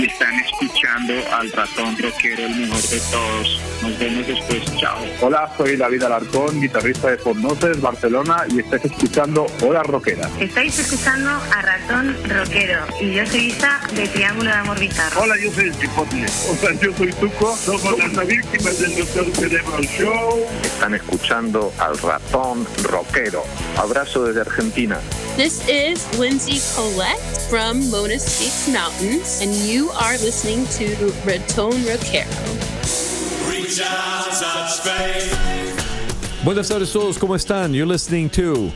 Están escuchando al Ratón Rockero, el mejor de todos. Nos vemos después, chao. Hola, soy David Alarcón, guitarrista de Fornoses, Barcelona, y estáis escuchando Hora Rockera. Estáis escuchando a Ratón Rockero y yo soy Isa de Triángulo de Amor Bizarro. Hola, yo soy el Chipotle. Hola, yo soy Tuco. Somos las víctimas del Doctor Cerebro Show. Están escuchando al Ratón Rockero. Abrazo desde Argentina. This is Lindsay Colette from Mona Speaks Mountains, and you are listening to Ratón Rockero. Buenas tardes todos, ¿cómo están? You're listening to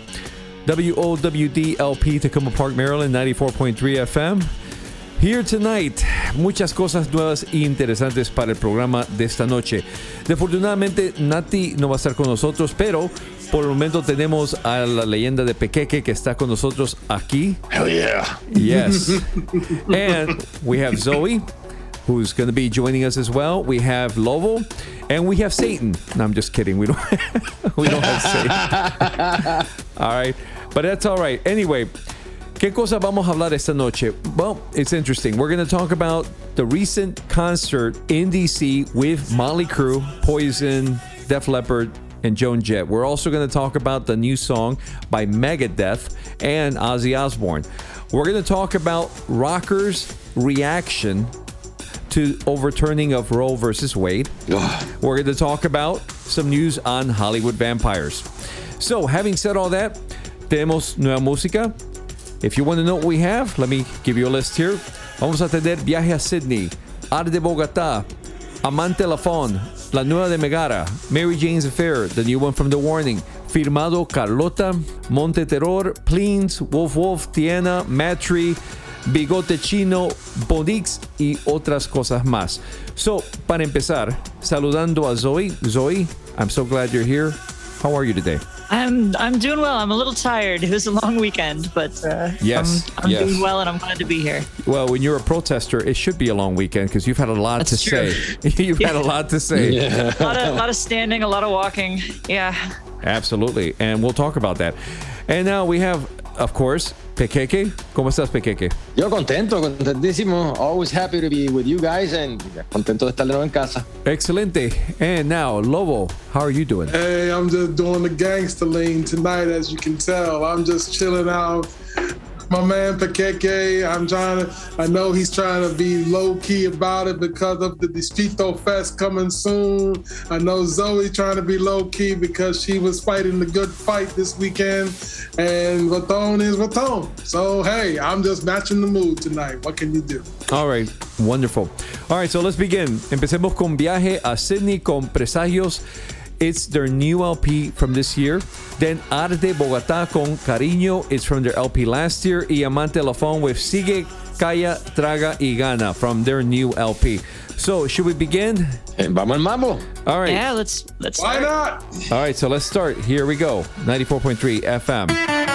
WOWD-LP Tacoma Park, Maryland, 94.3 FM. Here tonight, muchas cosas nuevas e interesantes para el programa de esta noche. Desafortunadamente, Nati no va a estar con nosotros, pero por el momento tenemos a la leyenda de Pequeque que está con nosotros aquí. Hell yeah. Yes. And we have Zoe, who's going to be joining us as well. We have Lobo, and we have Satan. No, I'm just kidding. We don't have Satan. All right. But that's all right. Anyway, ¿qué cosa vamos a hablar esta noche? Well, it's interesting. We're going to talk about the recent concert in D.C. with Motley Crue, Poison, Def Leppard, and Joan Jett. We're also going to talk about the new song by Megadeth and Ozzy Osbourne. We're going to talk about rockers' reaction to overturning of Roe versus Wade. We're going to talk about some news on Hollywood vampires. So, having said all that, tenemos nueva música. If you want to know what we have, let me give you a list here. Vamos a tener Viaje a Sydney, Art de Bogotá, Amante Lafon, La Nueva de Megara, Mary Jane's Affair, the new one from The Warning, Firmado Carlota, Monte Terror, Pleens, Wolf Wolf, Tiena, Matri, Bigote Chino, Bonix y otras cosas más. So, para empezar, saludando a Zoe. Zoe, I'm so glad you're here. How are you today? I'm doing well. I'm a little tired. It was a long weekend, but yes, I'm doing well, and I'm glad to be here. Well, when you're a protester, it should be a long weekend because you've had a lot to say. You've had a lot to say. Yeah. a lot of standing, a lot of walking. Yeah. Absolutely, and we'll talk about that. And now we have, of course, Pequeque. ¿Cómo estás, Pequeque? Yo contentísimo. Always happy to be with you guys and contento de estar de nuevo en casa. Excelente. And now, Lobo, how are you doing? Hey, I'm just doing the gangster lean tonight, as you can tell. I'm just chilling out. My man Pequeque, I know he's trying to be low-key about it because of the Despito Fest coming soon. I know Zoe trying to be low-key because she was fighting the good fight this weekend. And Raton is Raton. So, hey, I'm just matching the mood tonight. What can you do? All right, wonderful. All right, so let's begin. Empecemos con Viaje a Sydney con Presagios. It's their new LP from this year. Then Arde Bogotá con Cariño. It's from their LP last year. Y Amante Lafon with Sigue, Calla, Traga y Gana from their new LP. So, should we begin? Vamos al mambo. All right. Yeah, let's Why start. not? All right, so let's start. Here we go. 94.3 FM.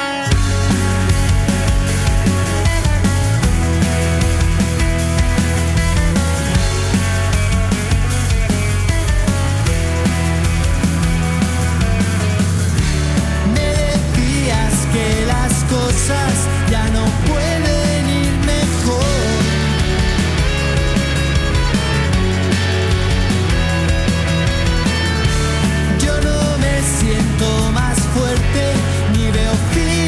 Ya no pueden ir mejor. Yo no me siento más fuerte, ni veo fin.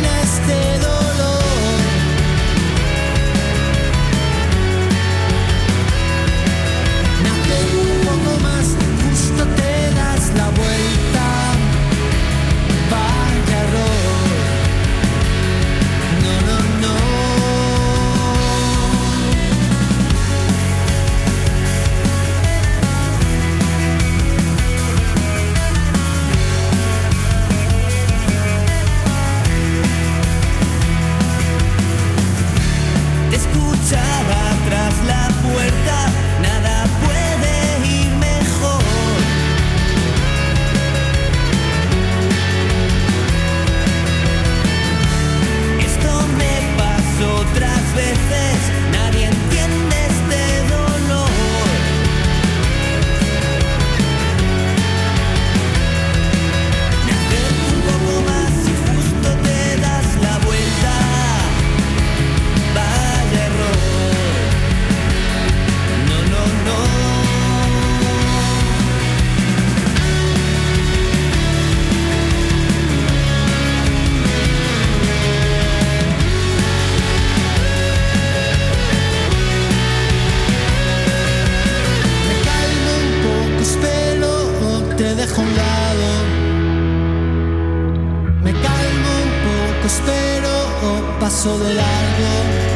paso de largo.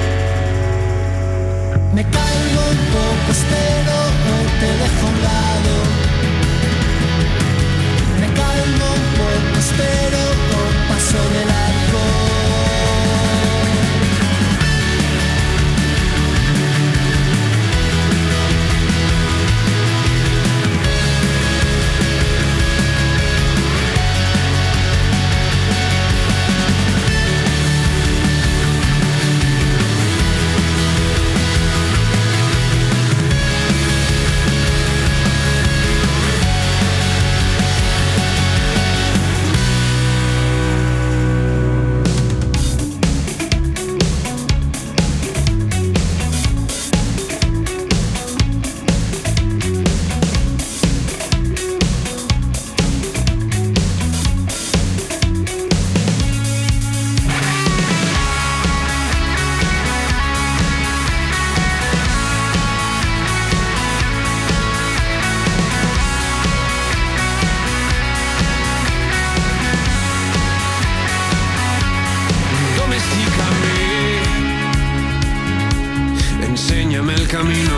Me calmo un poco, espero, no te dejo a un lado. Me calmo un poco, espero, no paso de largo. Enséñame el camino,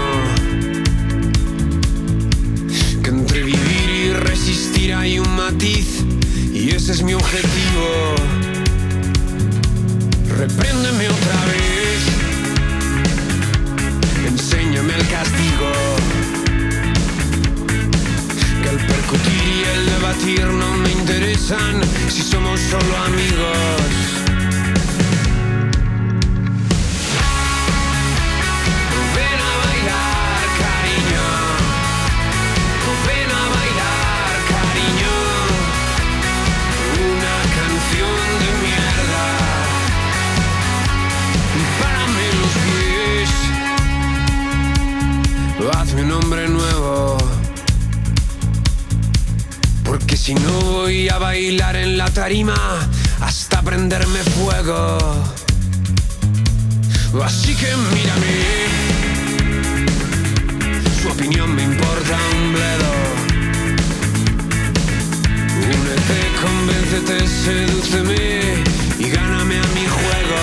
que entre vivir y resistir hay un matiz, y ese es mi objetivo. Repréndeme otra vez, enséñame el castigo, que el percutir y el debatir no me interesan si somos solo amigos. Hazme un nombre nuevo, porque si no voy a bailar en la tarima hasta prenderme fuego. Así que mírame, su opinión me importa un bledo. Únete, convéncete, sedúceme y gáname a mi juego.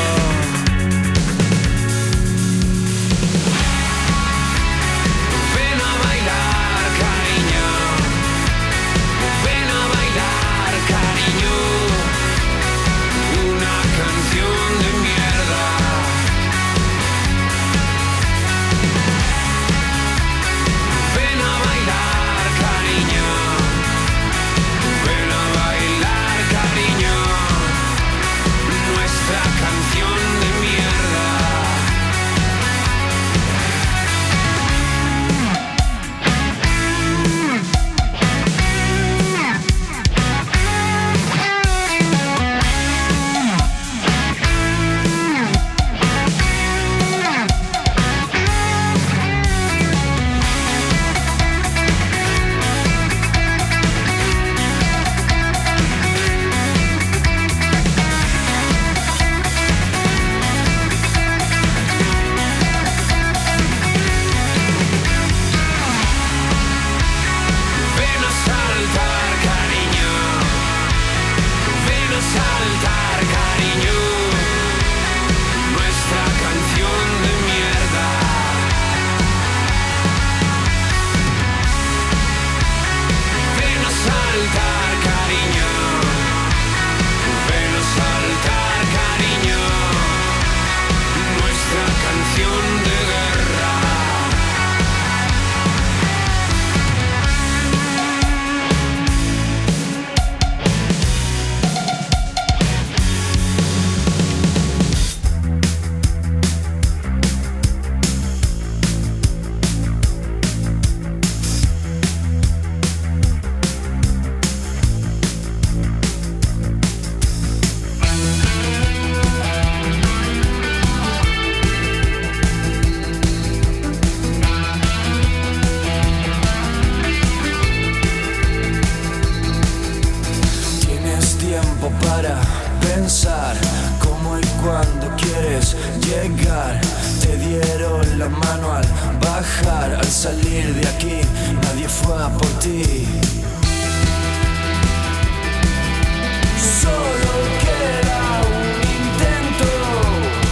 Solo queda un intento.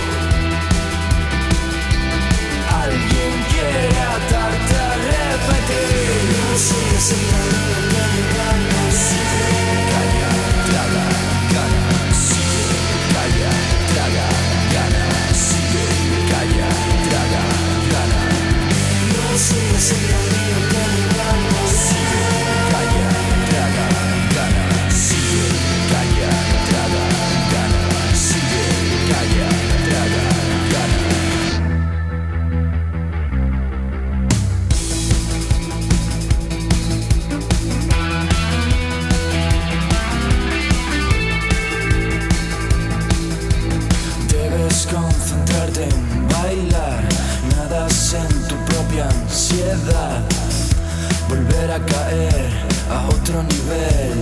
Volver a caer a otro nivel.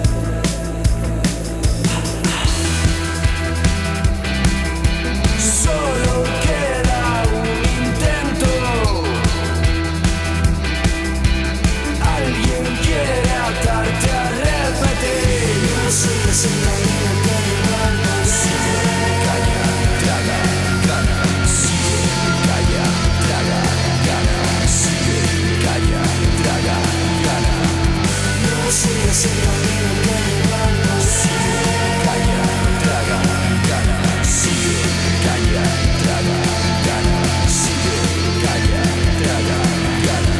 Solo queda un intento. Alguien quiere atarte a repetir. No sigues en la vida que llevamos. Calla, traga, gana. Sigue, calla, traga, gana. Sigue, calla, traga, gana. No sigues en la vida que llevamos. Sigue, calla, traga, gana. Sigue, calla, traga, gana. Sigue, calla, traga, gana.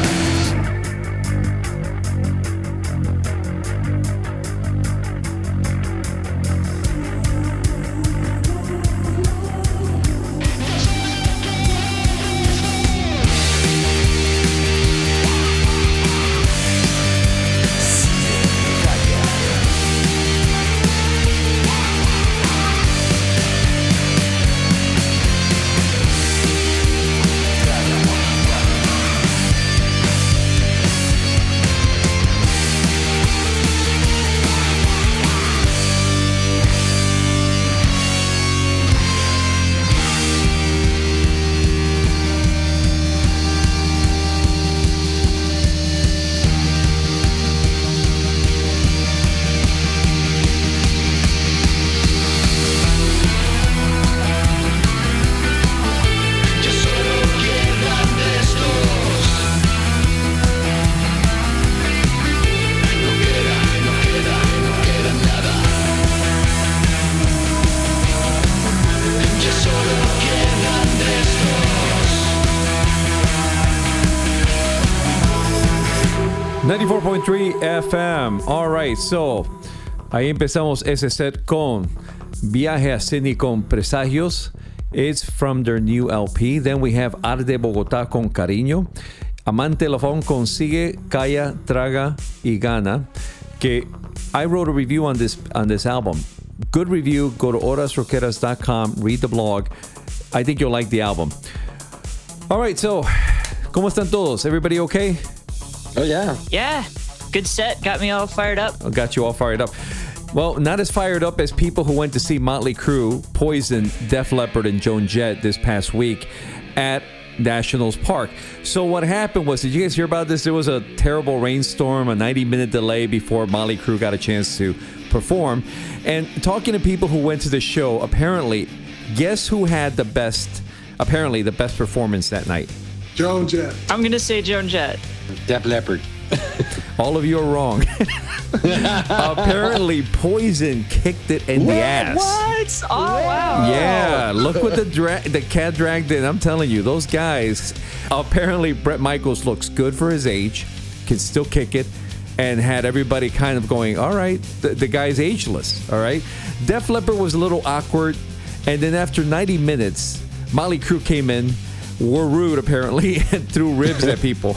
94.3 FM. All right, so ahí empezamos ese set con Viaje a Sydney con Presagios. It's from their new LP. Then we have Arde Bogotá con Cariño. Amante Lafón con Sigue, Calla, Traga y Gana. Que I wrote a review on this album. Good review. Go to horasrockeras.com. Read the blog. I think you'll like the album. All right, so ¿cómo están todos? Everybody okay? Oh, yeah. Yeah. Good set. Got me all fired up. Got you all fired up. Well, not as fired up as people who went to see Motley Crue, Poison, Def Leppard, and Joan Jett this past week at Nationals Park. So what happened was, did you guys hear about this? There was a terrible rainstorm, a 90-minute delay before Motley Crue got a chance to perform. And talking to people who went to the show, apparently, guess who had the best performance that night? Joan Jett. I'm going to say Joan Jett. Def Leppard. All of you are wrong. Apparently, Poison kicked it in the ass. What? Oh, wow. Yeah, look what the cat dragged in. I'm telling you, those guys. Apparently, Bret Michaels looks good for his age, can still kick it, and had everybody kind of going, all right, the guy's ageless, all right? Def Leppard was a little awkward, and then after 90 minutes, Motley Crue came in, were rude apparently, and threw ribs at people.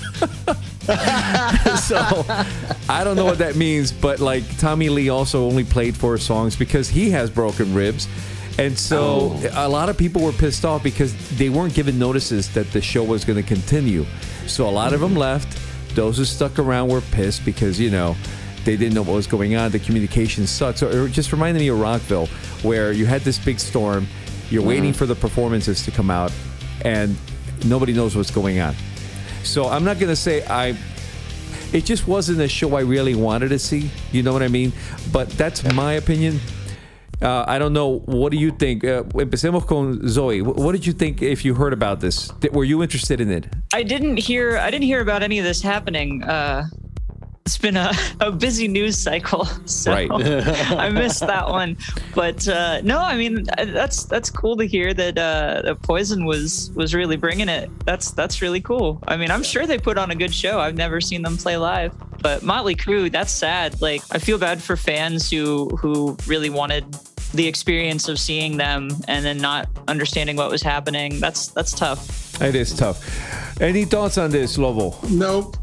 So I don't know what that means, but like Tommy Lee also only played 4 songs because he has broken ribs, and so a lot of people were pissed off because they weren't given notices that the show was going to continue. So a lot of them left. Those who stuck around were pissed because, you know, they didn't know what was going on. The communication sucked. So it just reminded me of Rockville, where you had this big storm, you're waiting for the performances to come out, and nobody knows what's going on. So I'm not going to say it just wasn't a show I really wanted to see. You know what I mean? But that's my opinion. I don't know. What do you think? Empecemos con Zoe. What did you think if you heard about this? Were you interested in it? I didn't hear about any of this happening. It's been a busy news cycle, so right. I missed that one. But no, I mean that's cool to hear that Poison was really bringing it. That's really cool. I mean, I'm sure they put on a good show. I've never seen them play live, but Motley Crue, that's sad. Like, I feel bad for fans who really wanted the experience of seeing them and then not understanding what was happening. That's tough. It is tough. Any thoughts on this, Lobo? Nope.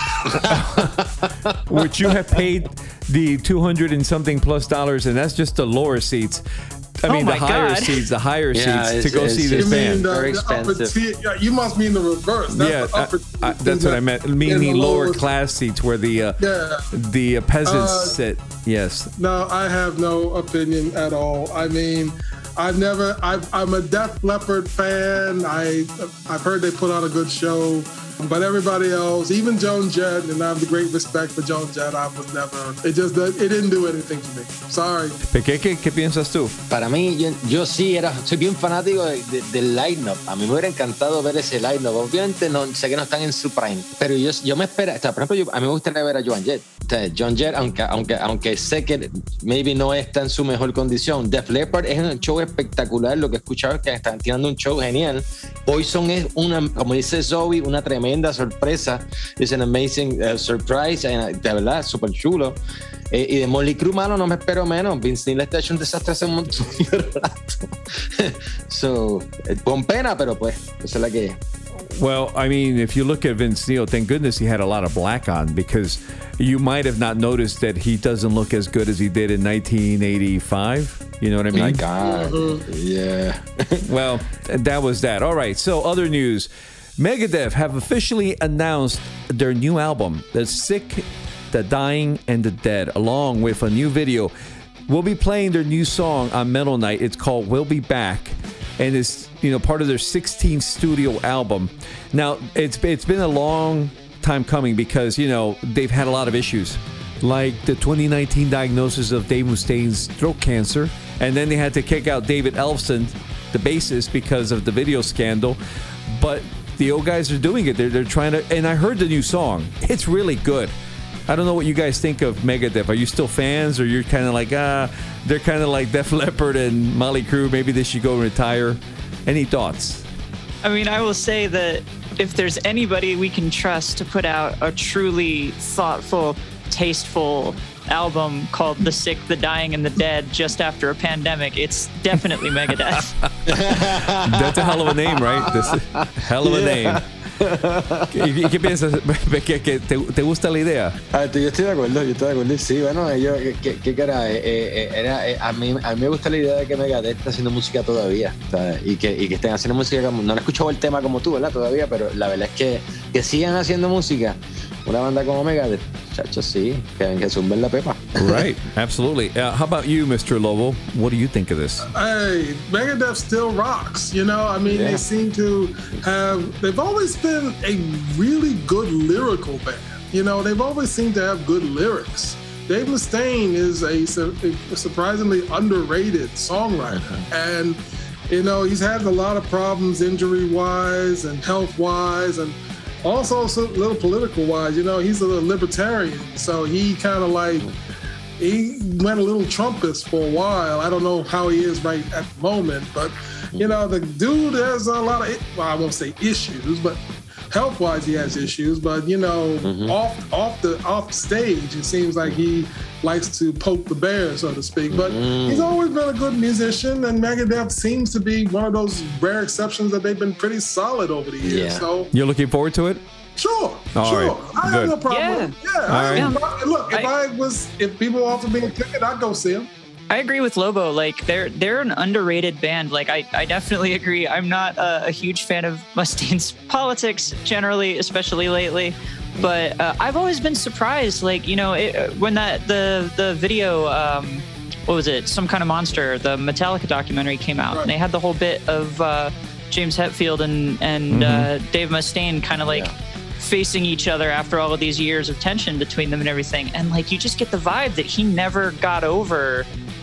Which you have paid the $200 and something plus, and that's just the lower seats. I mean, the higher seats to go see this band. Very expensive. You must mean the reverse. That's that's what I meant. Meaning lower class seats where the peasants sit. Yes. No, I have no opinion at all. I mean, I'm a Def Leppard fan. I've heard they put on a good show. But everybody else, even Joan Jett, and I have the great respect for Joan Jett, it didn't do anything for me. Sorry. ¿Qué piensas tú? Para mí, yo sí soy bien fanático del line-up. A mí me hubiera encantado ver ese line-up. Obviamente sé que no están en su prime, pero yo me espero, por ejemplo, a mí me gustaría ver a Joan Jett. Joan Jett, aunque sé que maybe no está en su mejor condición, Def Leppard es un show espectacular. Lo que he escuchado es que están tirando un show genial. Poison es como dice Zoe, una tremenda sorpresa. Es an amazing surprise, de verdad, súper chulo. Y de Motley Crue, mano, no me espero menos. Vince Neil está hecho un desastre hace un montón de rato. Con pena, pero pues, esa es la que es. Well, I mean, if you look at Vince Neil, thank goodness he had a lot of black on, because you might have not noticed that he doesn't look as good as he did in 1985. You know what I mean? My God. Yeah. Well, that was that. All right. So, other news. Megadeth have officially announced their new album, The Sick, The Dying, and The Dead, along with a new video. We'll be playing their new song on Metal Night. It's called We'll Be Back, and it's part of their 16th studio album. Now, it's been a long time coming because, they've had a lot of issues, like the 2019 diagnosis of Dave Mustaine's throat cancer, and then they had to kick out David Ellefson, the bassist, because of the video scandal. But the old guys are doing it. They're trying to, and I heard the new song. It's really good. I don't know what you guys think of Megadeth. Are you still fans, or you're kind of like, they're kind of like Def Leppard and Motley Crue, maybe they should go and retire? Any thoughts? I mean, I will say that if there's anybody we can trust to put out a truly thoughtful, tasteful album called The Sick, The Dying, and The Dead just after a pandemic, it's definitely Megadeth. That's a hell of a name, right? Hell of a name. ¿Y qué piensas? ¿Te gusta la idea? Yo estoy de acuerdo. Sí, bueno, ¿qué cara? A mí me gusta la idea de que Megadeth está haciendo música todavía, ¿sabes? Y que estén haciendo música como, no he escuchado el tema como tú, ¿verdad? Todavía, pero la verdad es que sigan haciendo música. Una banda como Megadeth, chachos, sí, que zumben la pepa. Right, absolutely. How about you, Mr. Lobo? What do you think of this? Hey, Megadeth still rocks, I mean, They seem to they've always been a really good lyrical band. They've always seemed to have good lyrics. Dave Mustaine is a surprisingly underrated songwriter. And, he's had a lot of problems injury-wise and health-wise, and also a little political-wise. He's a libertarian, so he kind of he went a little Trumpist for a while. I don't know how he is right at the moment, but, the dude has a lot of, I won't say issues, but health-wise he has issues. But, off stage, it seems like he likes to poke the bear, so to speak. But he's always been a good musician, and Megadeth seems to be one of those rare exceptions that they've been pretty solid over the years. Yeah. So you're looking forward to it? Sure. Right. I have no problem. Yeah. Look, if people offer me a ticket, I'd go see them. I agree with Lobo. They're an underrated band. I definitely agree. I'm not a huge fan of Mustaine's politics generally, especially lately. But I've always been surprised, when the video, what was it? Some Kind of Monster, the Metallica documentary came out, and they had the whole bit of James Hetfield and Dave Mustaine kind of facing each other after all of these years of tension between them and everything. And you just get the vibe that he never got over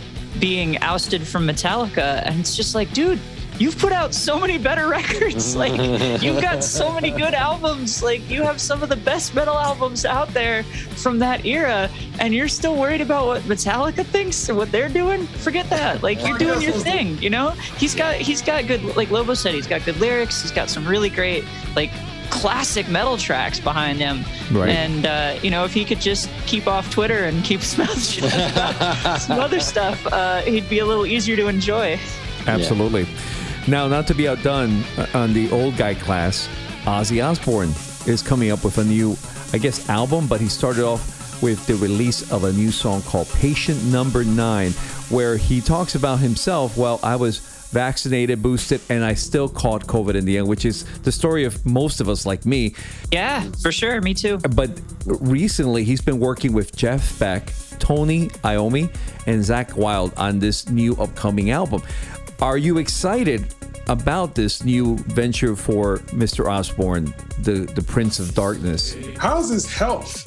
being ousted from Metallica, and it's just like, dude, you've put out so many better records. Like, you've got so many good albums. Like, you have some of the best metal albums out there from that era, and you're still worried about what Metallica thinks or what they're doing? Forget that. Like, you're doing your thing, you know? He's got good, like Lobo said, he's got good lyrics. He's got some really great, like, classic metal tracks behind him. Right. And, you know, if he could just keep off Twitter and keep his mouth shut about some other stuff, he'd be a little easier to enjoy. Absolutely. Yeah. Now, not to be outdone on the old guy class, Ozzy Osbourne is coming up with a new, I guess, album, but he started off with the release of a new song called Patient Number 9, where he talks about himself. Well, I was vaccinated, boosted, and I still caught COVID in the end, which is the story of most of us like me. Yeah, for sure. Me too. But recently, he's been working with Jeff Beck, Tony Iommi, and Zakk Wylde on this new upcoming album. Are you excited about this new venture for Mr. Osbourne, the Prince of Darkness? How's his health?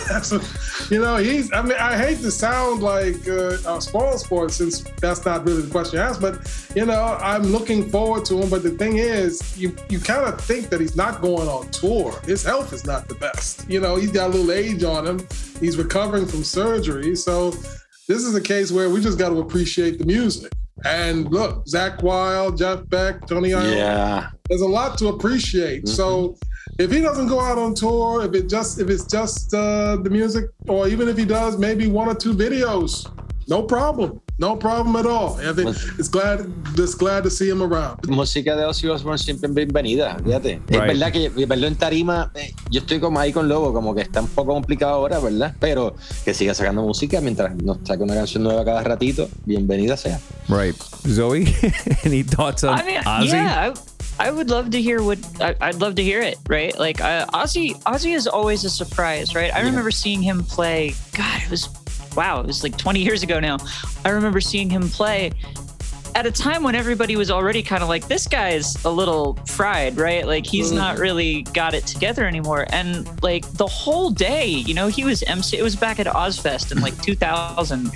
You know, I hate to sound like spoil sport, since that's not really the question you asked, but, you know, I'm looking forward to him. But the thing is, you kind of think that he's not going on tour. His health is not the best. You know, he's got a little age on him. He's recovering from surgery. So this is a case where we just got to appreciate the music. And look, Zakk Wylde, Jeff Beck, Tony Iommi. Yeah. There's a lot to appreciate. Mm-hmm. So if he doesn't go out on tour, if it's just the music, or even if he does maybe 1 or 2 videos, no problem. No problem at all. It's glad to see him around. Música de Ozzy Osbourne siempre es bienvenida, fíjate. Right. Es verdad que verlo en tarima, yo estoy como ahí con Lobo, como que está un poco complicado ahora, ¿verdad? Pero que siga sacando música mientras nos saque una canción nueva cada ratito, bienvenida sea. Right. Zoe, any thoughts on Ozzy? Yeah, I would love to hear I'd love to hear it, right? Like, Ozzy is always a surprise, right? I remember seeing him play, God, it was like 20 years ago now. I remember seeing him play at a time when everybody was already kind of like, this guy's a little fried, right? Like, he's not really got it together anymore. And like the whole day, you know, he was MC. It was back at Ozfest in like 2000.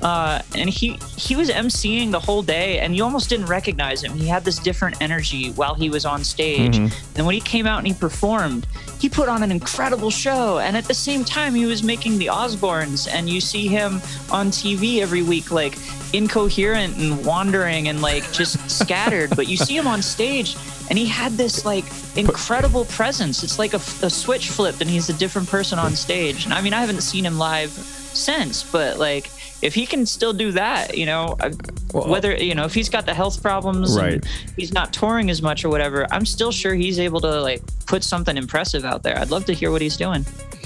And he was MCing the whole day, and you almost didn't recognize him. He had this different energy while he was on stage. Mm-hmm. And when he came out and he performed, he put on an incredible show. And at the same time, he was making the Osbournes, and you see him on TV every week, like incoherent and wandering and like just scattered. But you see him on stage, and he had this like incredible presence. It's like a switch flipped, and he's a different person on stage. And I mean, I haven't seen him live since, but like, if he can still do that, you know, whether, you know, if he's got the health problems, right, and he's not touring as much or whatever, I'm still sure he's able to like put something impressive out there. I'd love to hear what he's doing.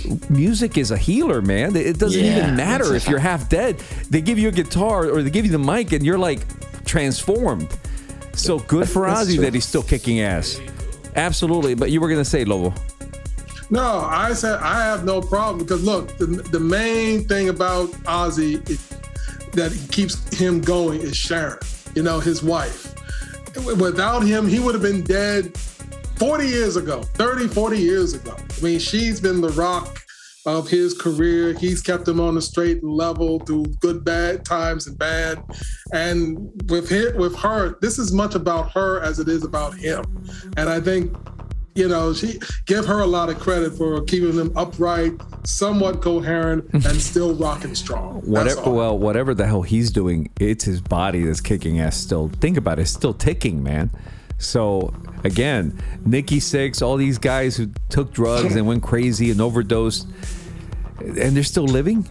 Music is a healer, man. It doesn't even matter if you're half dead. They give you a guitar or they give you the mic and you're like transformed. So good for Ozzy that he's still kicking ass. Absolutely. But you were going to say, Lobo. No, I said I have no problem, because look, the main thing about Ozzy that keeps him going is Sharon, you know, his wife. Without him, he would have been dead 40 years ago, 30, 40 years ago. I mean, she's been the rock of his career. He's kept him on the straight and level through good, bad times and bad. And with her, this is much about her as it is about him. And I think, you know, she give her a lot of credit for keeping them upright, somewhat coherent, and still rocking strong. Whatever the hell he's doing, it's his body that's kicking ass still. Think about it, it's still ticking, man. So again, Nikki Sixx, all these guys who took drugs and went crazy and overdosed, and they're still living.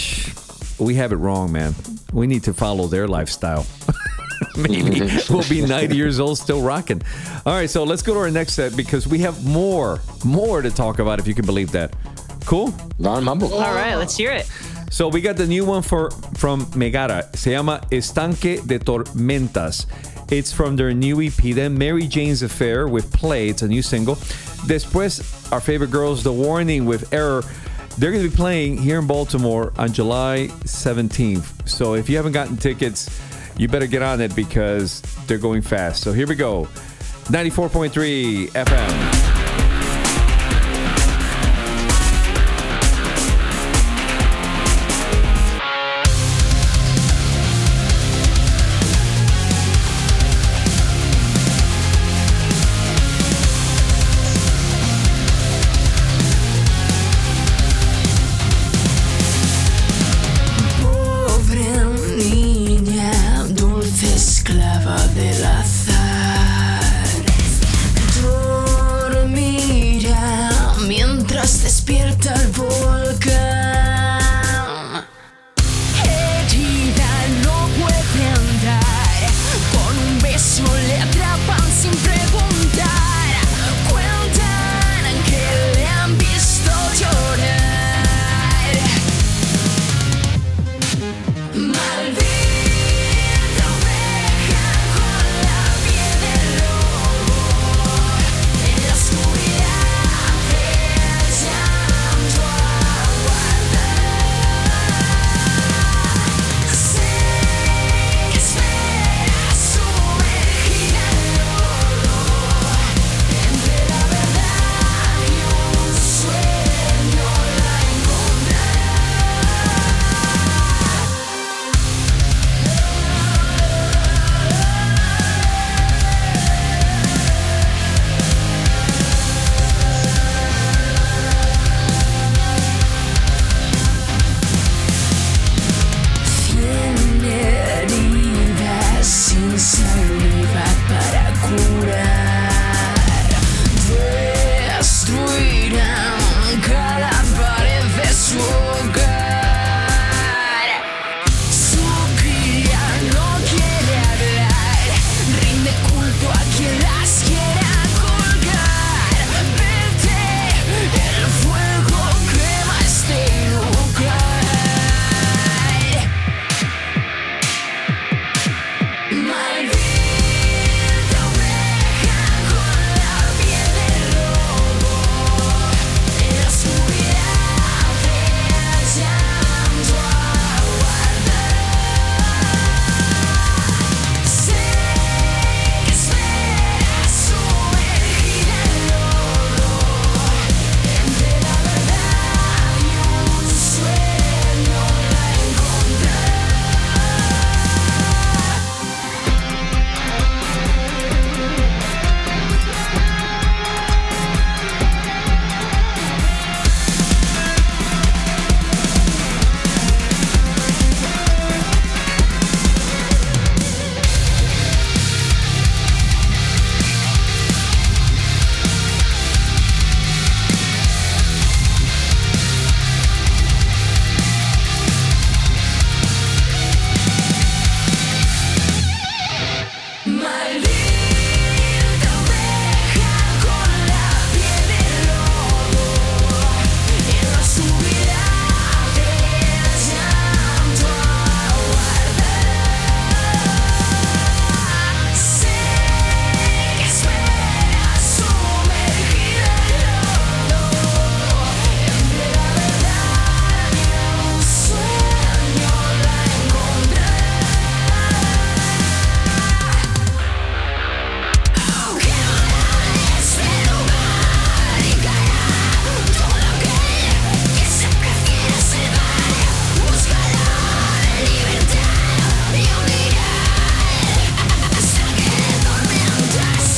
We have it wrong, man. We need to follow their lifestyle. Maybe we'll be 90 years old still rocking. All right, so let's go to our next set, because we have more to talk about, if you can believe that. Cool? All right, let's hear it. So we got the new one from Megara. Se llama Estanque de Tormentas. It's from their new EP. Then Mary Jane's Affair with Play. It's a new single. Después, our favorite girls, The Warning with Error. They're going to be playing here in Baltimore on July 17th. So if you haven't gotten tickets, you better get on it, because they're going fast. So here we go. 94.3 FM. despierta el volcán. Herida no puede andar, con un beso le atrapan sin preguntar. Cuentan que le han visto llorar. Maldita oveja con la piel de lobo, en la oscuridad del llanto aguarda. Sé que espera sumergida en lodo, entre la verdad y un sueño la encontrará. Tiene heridas sin saliva para curar. Destruirán cada pared de su hogar. Su cría no quiere hablar, rinde culto a quien las quiera colgar. Vete, el fuego quema este lugar. Maldita oveja con la piel de lobo, en la oscuridad del llanto aguarda. Sé que espera sumergida en lodo, entre la verdad y un sueño la encontrará. Maldita oveja con la piel de lobo, en la oscuridad del llanto aguarda. Sé que espera sumergida en lodo, entre la verdad y un sueño la encontrará. Este lugar y caerá todo aquel que se prefiere salvar. Buscará libertad y unidad hasta que tormentas.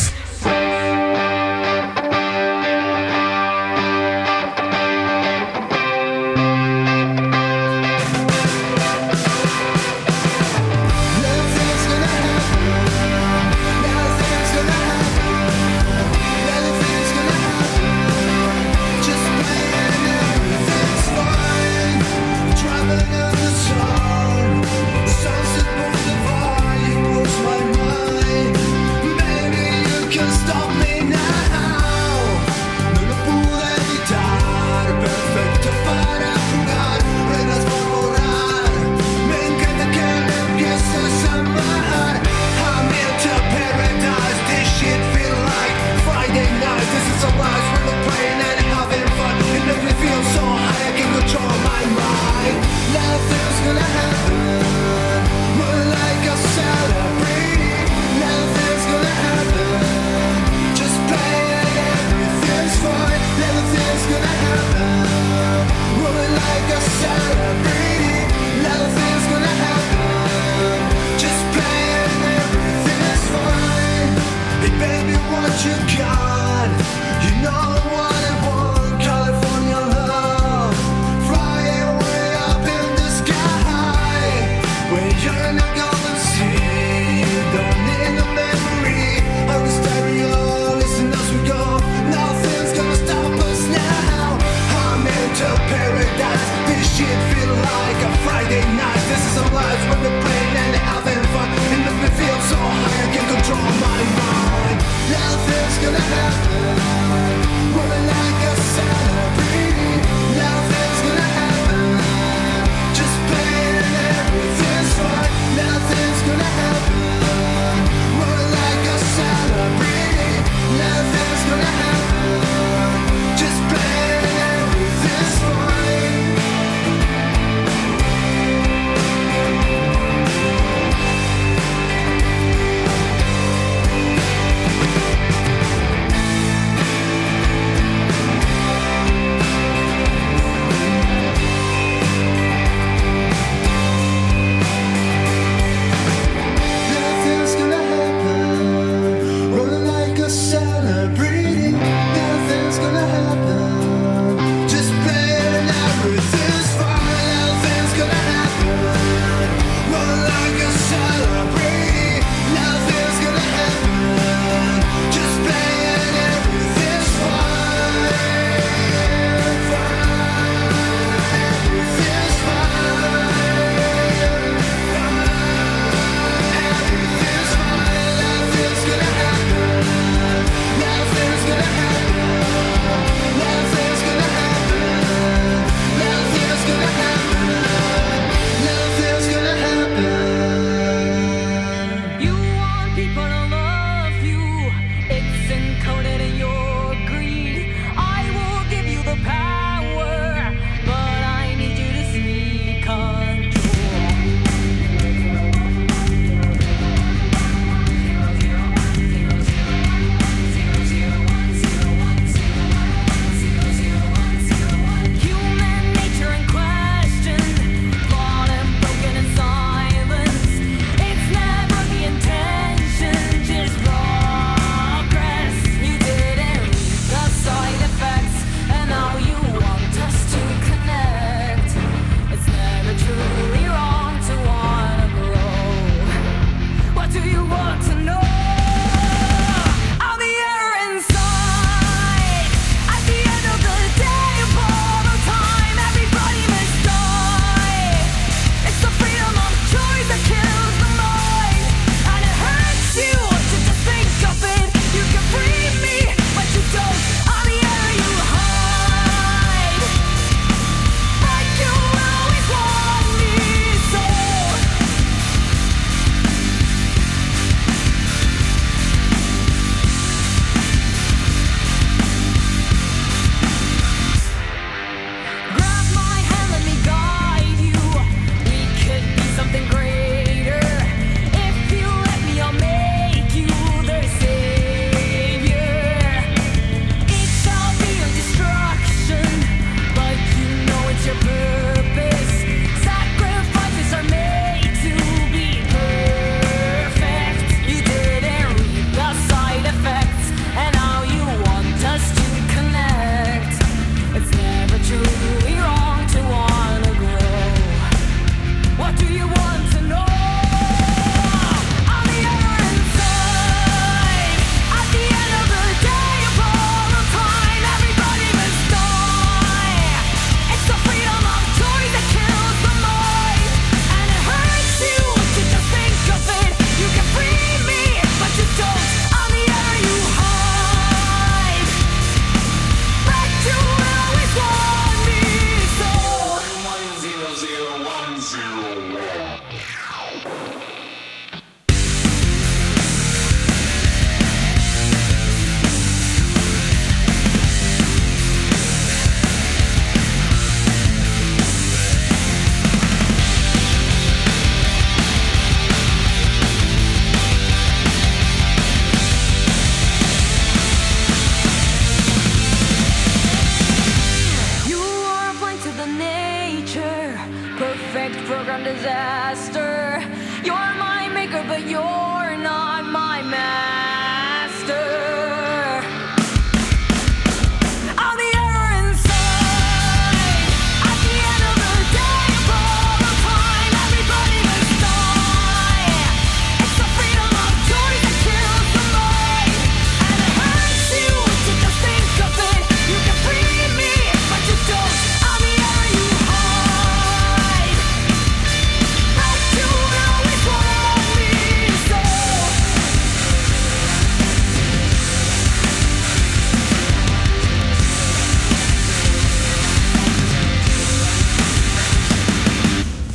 Nothing's gonna happen. Nothing's gonna happen. Nothing's gonna happen. Just playing, everything's fine. Traveling on the sun. Sunset Boulevard, you blows my mind. Baby, you can stop me now. No lo pude evitar. Perfecto para jugar, reglas por borrar. Me encanta que me empieces a amar. I'm into paradise. This shit feel like Friday night. This is a rise when we're playing and having fun. It makes me feel so high I can control my mind. Nothing's gonna happen. We're like a celebrity. Nothing's gonna happen. Just play and everything's fine. Nothing's gonna happen. We're like a celebrity. Nothing's gonna happen. Just play and everything's fine. Hey baby, what you got? You know what I want. California love, flying way up in the sky.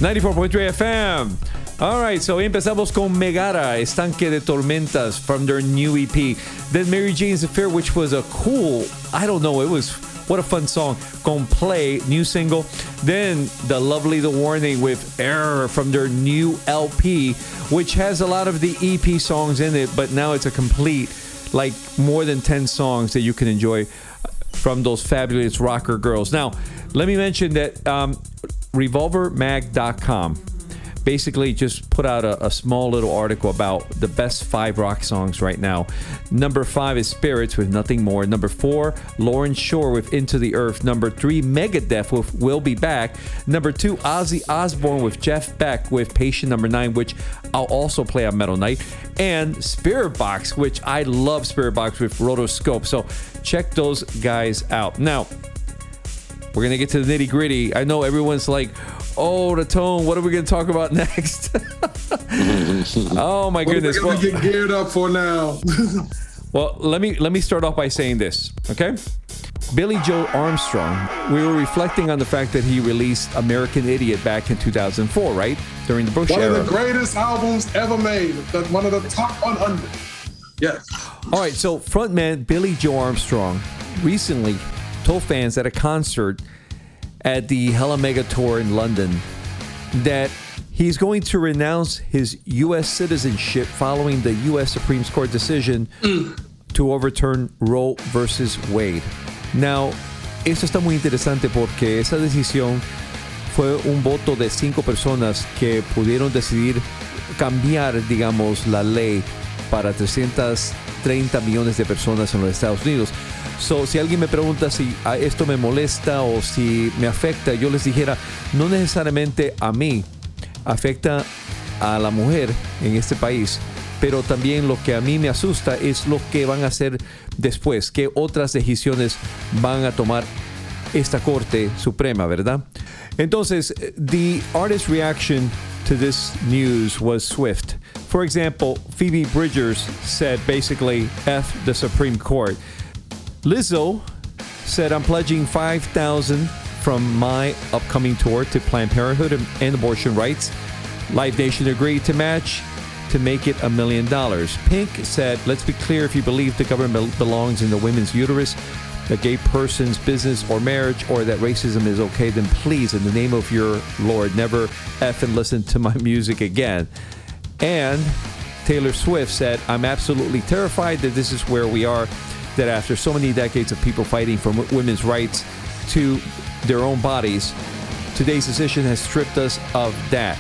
94.3 FM. All right, so empezamos con Megara, Estanque de Tormentas, from their new EP. Then Mary Jane's Affair, which was a cool, I don't know, it was, what a fun song. Con Play, new single. Then The Lovely The Warning with Error from their new LP, which has a lot of the EP songs in it, but now it's a complete, like more than 10 songs that you can enjoy from those fabulous rocker girls. Now, let me mention that RevolverMag.com basically just put out a small little article about the best 5 rock songs right now. Number 5 is Spirits with Nothing More. Number 4, Lauren Shore with Into the Earth. Number 3, Megadeth with We'll Be Back. Number 2, Ozzy Osbourne with Jeff Beck with Patient. Number 9, which I'll also play on Metal Night. And Spirit Box, which I love Spirit Box with Rotoscope. So check those guys out. Now, we're going to get to the nitty gritty. I know everyone's like, oh, Raton, what are we going to talk about next? Oh, my goodness. What are we going to get geared up for now? Well, let me start off by saying this, okay? Billy Joe Armstrong, we were reflecting on the fact that he released American Idiot back in 2004, right? During the Bush era. One of the greatest albums ever made. One of the top 100. Yes. All right, so frontman Billy Joe Armstrong recently told fans at a concert at the Hella Mega Tour in London that he's going to renounce his U.S. citizenship following the U.S. Supreme Court decision to overturn Roe versus Wade. Now, esto está muy interesante porque esa decisión fue un voto de 5 personas que pudieron decidir cambiar, digamos, la ley para 330 millones de personas en los Estados Unidos. So, si alguien me pregunta si esto me molesta o si me afecta, yo les dijera, no necesariamente a mí, afecta a la mujer en este país, pero también lo que a mí me asusta es lo que van a hacer después, qué otras decisiones van a tomar esta Corte Suprema, ¿verdad? Entonces, the artist's reaction to this news was swift. For example, Phoebe Bridgers said basically, F the Supreme Court. Lizzo said, I'm pledging $5,000 from my upcoming tour to Planned Parenthood and abortion rights. Live Nation agreed to match to make it $1 million. Pink said, let's be clear, if you believe the government belongs in the women's uterus, a gay person's business or marriage, or that racism is okay, then please, in the name of your Lord, never effing listen to my music again. And Taylor Swift said, I'm absolutely terrified that this is where we are, that after so many decades of people fighting for women's rights to their own bodies, today's decision has stripped us of that.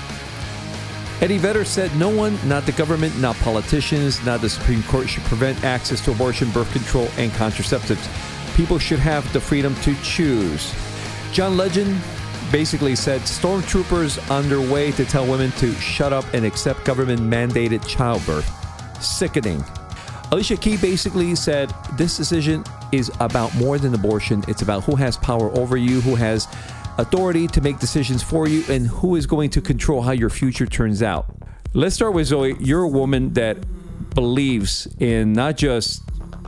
Eddie Vedder said, no one, not the government, not politicians, not the Supreme Court, should prevent access to abortion, birth control, and contraceptives. People should have the freedom to choose. John Legend basically said, stormtroopers underway to tell women to shut up and accept government-mandated childbirth. Sickening. Alicia Keys basically said, this decision is about more than abortion. It's about who has power over you, who has authority to make decisions for you, and who is going to control how your future turns out. Let's start with Zoe. You're a woman that believes in not just,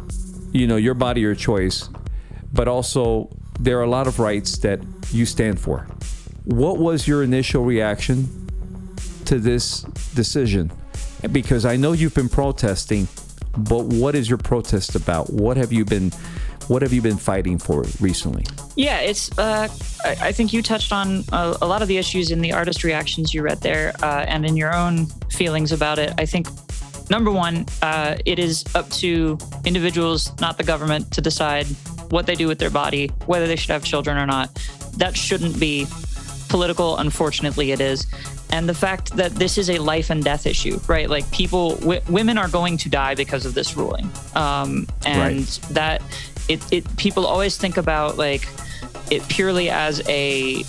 your body, your choice, but also there are a lot of rights that you stand for. What was your initial reaction to this decision? Because I know you've been protesting, but what is your protest about? What have you been fighting for recently? Yeah, it's. I think you touched on a lot of the issues in the artist reactions you read there, and in your own feelings about it. I think, number one, it is up to individuals, not the government, to decide what they do with their body, whether they should have children or not. That shouldn't be political. Unfortunately, it is. And the fact that this is a life and death issue, right? Like women are going to die because of this ruling. And right. That people always think about like it purely as a,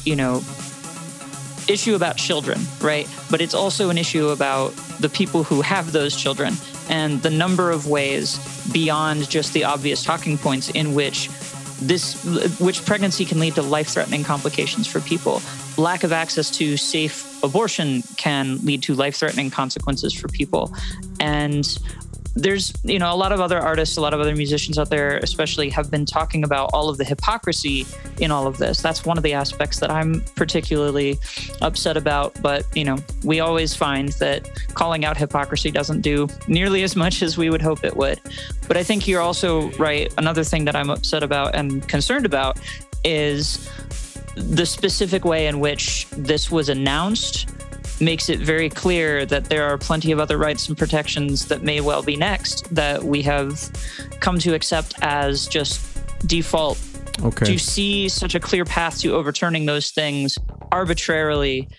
issue about children, right? But it's also an issue about the people who have those children and the number of ways beyond just the obvious talking points in which pregnancy can lead to life-threatening complications for people. Lack of access to safe abortion can lead to life-threatening consequences for people. And there's, a lot of other artists, a lot of other musicians out there especially have been talking about all of the hypocrisy in all of this. That's one of the aspects that I'm particularly upset about. But, we always find that calling out hypocrisy doesn't do nearly as much as we would hope it would. But I think you're also right. Another thing that I'm upset about and concerned about is the specific way in which this was announced makes it very clear that there are plenty of other rights and protections that may well be next that we have come to accept as just default. Okay. To see such a clear path to overturning those things arbitrarily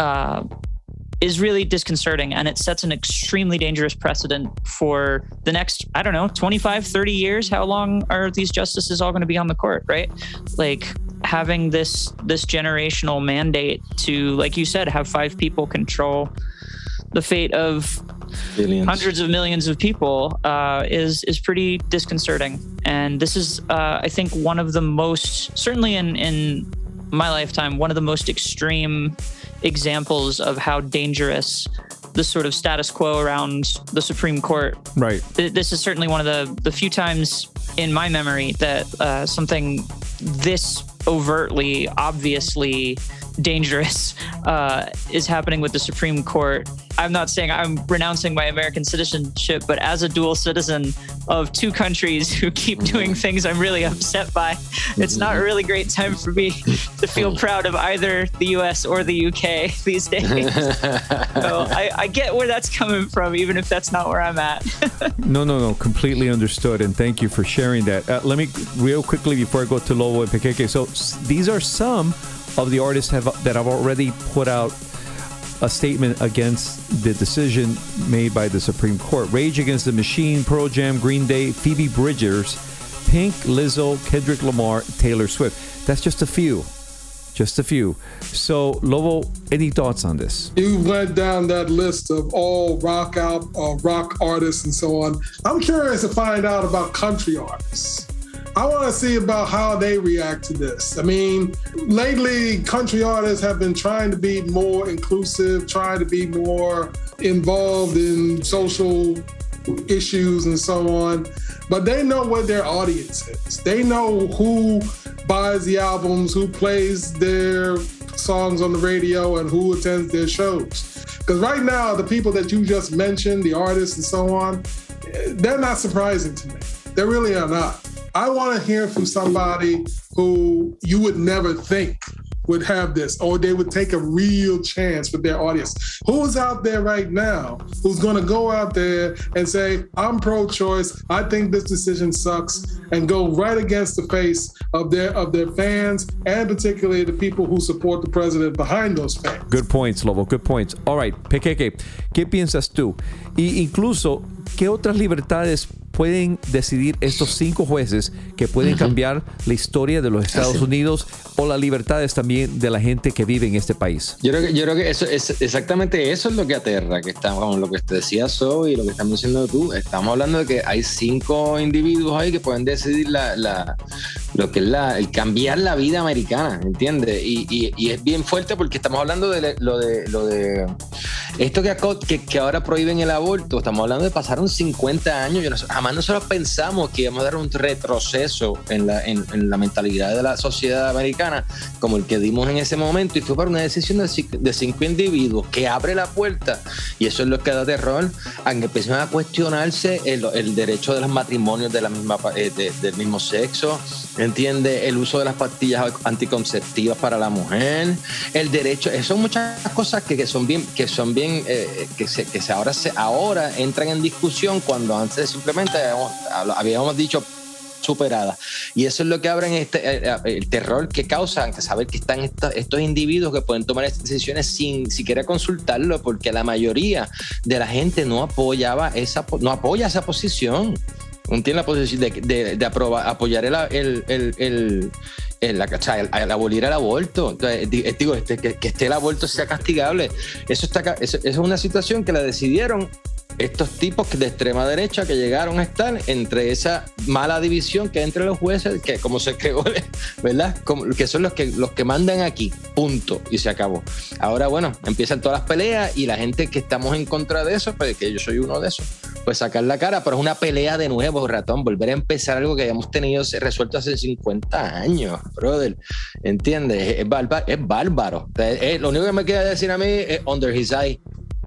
is really disconcerting, and it sets an extremely dangerous precedent for the next, 25, 30 years. How long are these justices all going to be on the court, right? Like, having this generational mandate to, like you said, have 5 people control the fate of billions, hundreds of millions of people is pretty disconcerting. And this is, I think, one of the most, certainly in my lifetime, one of the most extreme examples of how dangerous the sort of status quo around the Supreme Court. Right. This is certainly one of the few times in my memory that something this overtly, obviously dangerous is happening with the Supreme Court. I'm not saying I'm renouncing my American citizenship, but as a dual citizen of 2 countries who keep doing things I'm really upset by, it's not a really great time for me to feel proud of either the US or the UK these days. So I get where that's coming from, even if that's not where I'm at. No, completely understood, and thank you for sharing that. Let me, real quickly, before I go to Lobo and Pequeque, so these are some of the artists that have already put out a statement against the decision made by the Supreme Court. Rage Against the Machine, Pearl Jam, Green Day, Phoebe Bridgers, Pink, Lizzo, Kendrick Lamar, Taylor Swift. That's just a few. So, Lobo, any thoughts on this? You went down that list of all rock artists and so on. I'm curious to find out about country artists. I want to see about how they react to this. I mean, lately, country artists have been trying to be more inclusive, trying to be more involved in social issues and so on. But they know what their audience is. They know who buys the albums, who plays their songs on the radio, and who attends their shows. Because right now, the people that you just mentioned, the artists and so on, they're not surprising to me. They really are not. I want to hear from somebody who you would never think would have this, or they would take a real chance with their audience. Who's out there right now who's going to go out there and say, I'm pro-choice, I think this decision sucks, and go right against the face of their fans, and particularly the people who support the president behind those fans? Good points, Lobo, good points. All right, Pequeque, ¿qué piensas tú? Y incluso, ¿qué otras libertades pueden decidir estos 5 jueces que pueden cambiar la historia de los Estados Unidos o las libertades también de la gente que vive en este país? Yo creo que eso es exactamente eso es lo que aterra, que estamos, lo que te decía Zoe y lo que estás mencionando tú. Estamos hablando de que hay 5 individuos ahí que pueden decidir lo que es el cambiar la vida americana, ¿entiendes? Y es bien fuerte porque estamos hablando de lo de esto que ahora prohíben el aborto. Estamos hablando de pasaron 50 años. Jamás nosotros pensamos que íbamos a dar un retroceso en la mentalidad de la sociedad americana como el que dimos en ese momento, y fue por una decisión de 5 individuos que abre la puerta, y eso es lo que da terror, a que empiecen a cuestionarse el derecho de los matrimonios de la misma del mismo sexo, ¿entiende? El uso de las pastillas anticonceptivas para la mujer, el derecho, son muchas cosas que ahora entran en discusión cuando antes simplemente habíamos dicho superada. Y eso es lo que abren el terror que causan, que saber que están estos individuos que pueden tomar estas decisiones sin siquiera consultarlo, porque la mayoría de la gente no apoya esa posición. ¿Entiendes? La posición de apoyar el abolir el aborto. Que el aborto sea castigable. Eso es una situación que la decidieron estos tipos de extrema derecha que llegaron a estar entre esa mala división que hay entre los jueces, que como se creó, ¿verdad? Que son los que mandan aquí, punto, y se acabó. Ahora, bueno, empiezan todas las peleas y la gente que estamos en contra de eso, pues que yo soy uno de esos, pues sacar la cara, pero es una pelea de nuevo, ratón, volver a empezar algo que hayamos tenido resuelto hace 50 años, brother, ¿entiendes? Es bárbaro. Lo único que me queda decir a mí es under his eye.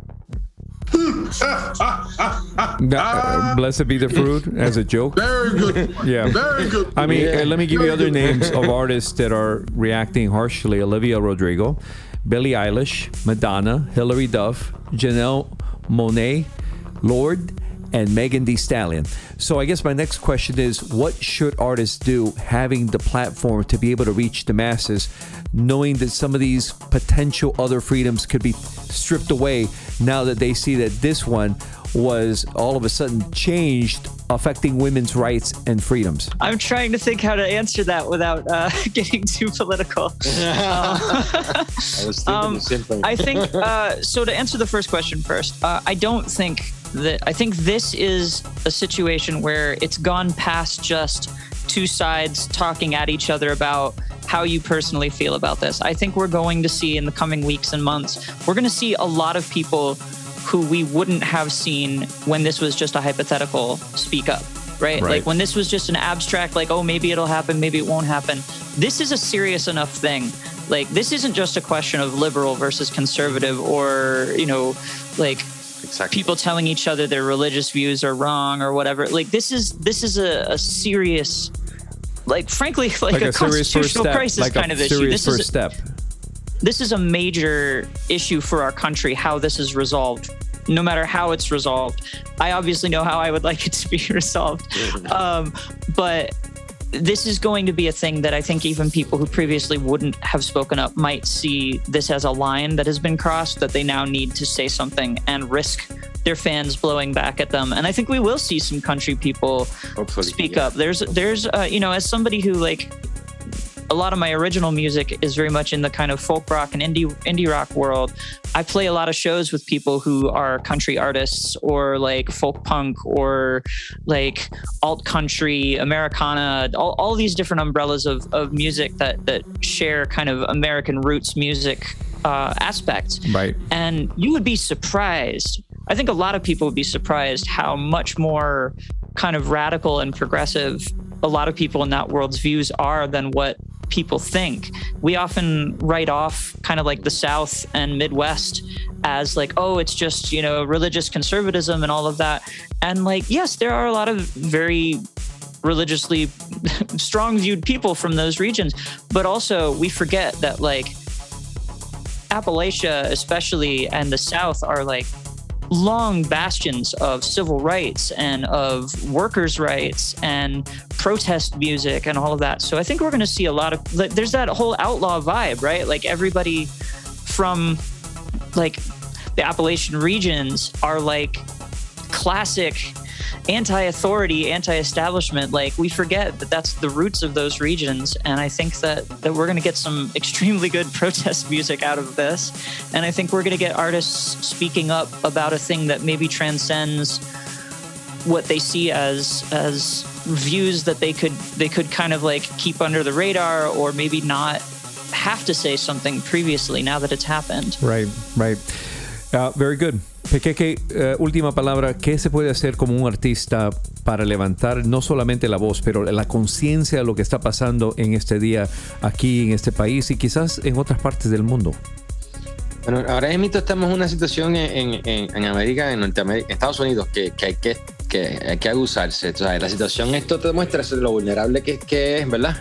Blessed be the fruit as a joke. Very good. Yeah. Very good. I mean, Yeah. let me give you other names of artists that are reacting harshly. Olivia Rodrigo, Billie Eilish, Madonna, Hilary Duff, Janelle Monáe, Lorde, and Megan Thee Stallion. So I guess my next question is, what should artists do having the platform to be able to reach the masses, knowing that some of these potential other freedoms could be stripped away now that they see that this one was all of a sudden changed, affecting women's rights and freedoms? I'm trying to think how to answer that without getting too political. I was thinking the same thing. I think, so to answer the first question first, I think this is a situation where it's gone past just two sides talking at each other about how you personally feel about this. I think we're going to see in the coming weeks and months, we're going to see a lot of people who we wouldn't have seen when this was just a hypothetical speak up, right? Like when this was just an abstract, like, oh, maybe it'll happen, maybe it won't happen. This is a serious enough thing. Like, this isn't just a question of liberal versus conservative or, like, Exactly. people telling each other their religious views are wrong or whatever. Like, this is a serious, like, frankly, like a constitutional crisis kind of issue. This is a major issue for our country, how this is resolved, no matter how it's resolved. I obviously know how I would like it to be resolved. But this is going to be a thing that I think even people who previously wouldn't have spoken up might see this as a line that has been crossed, that they now need to say something and risk their fans blowing back at them. And I think we will see some country people speak up. There's as somebody who, like, a lot of my original music is very much in the kind of folk rock and indie rock world. I play a lot of shows with people who are country artists or like folk punk or like alt country, Americana, all these different umbrellas of music that share kind of American roots music aspects. Right. And you would be surprised. I think a lot of people would be surprised how much more kind of radical and progressive a lot of people in that world's views are than what people think. We often write off kind of like the South and Midwest as like, oh, it's just, religious conservatism and all of that. And like, yes, there are a lot of very religiously strong viewed people from those regions, but also we forget that like Appalachia especially and the South are like long bastions of civil rights and of workers' rights and protest music and all of that. So I think we're going to see a lot of, like, there's that whole outlaw vibe, right? Like everybody from like the Appalachian regions are like classic anti-authority, anti-establishment. Like we forget that that's the roots of those regions. And I think that we're going to get some extremely good protest music out of this. And I think we're going to get artists speaking up about a thing that maybe transcends what they see as views that they could kind of like keep under the radar or maybe not have to say something previously now that it's happened. Right. Very good. Pequeque, última palabra, ¿qué se puede hacer como un artista para levantar no solamente la voz, pero la conciencia de lo que está pasando en este día aquí en este país y quizás en otras partes del mundo? Bueno, ahora mismo estamos en una situación en América, en Norteamérica, en Estados Unidos, que hay que abusarse. O sea, la situación, esto te demuestra lo vulnerable que es, ¿verdad?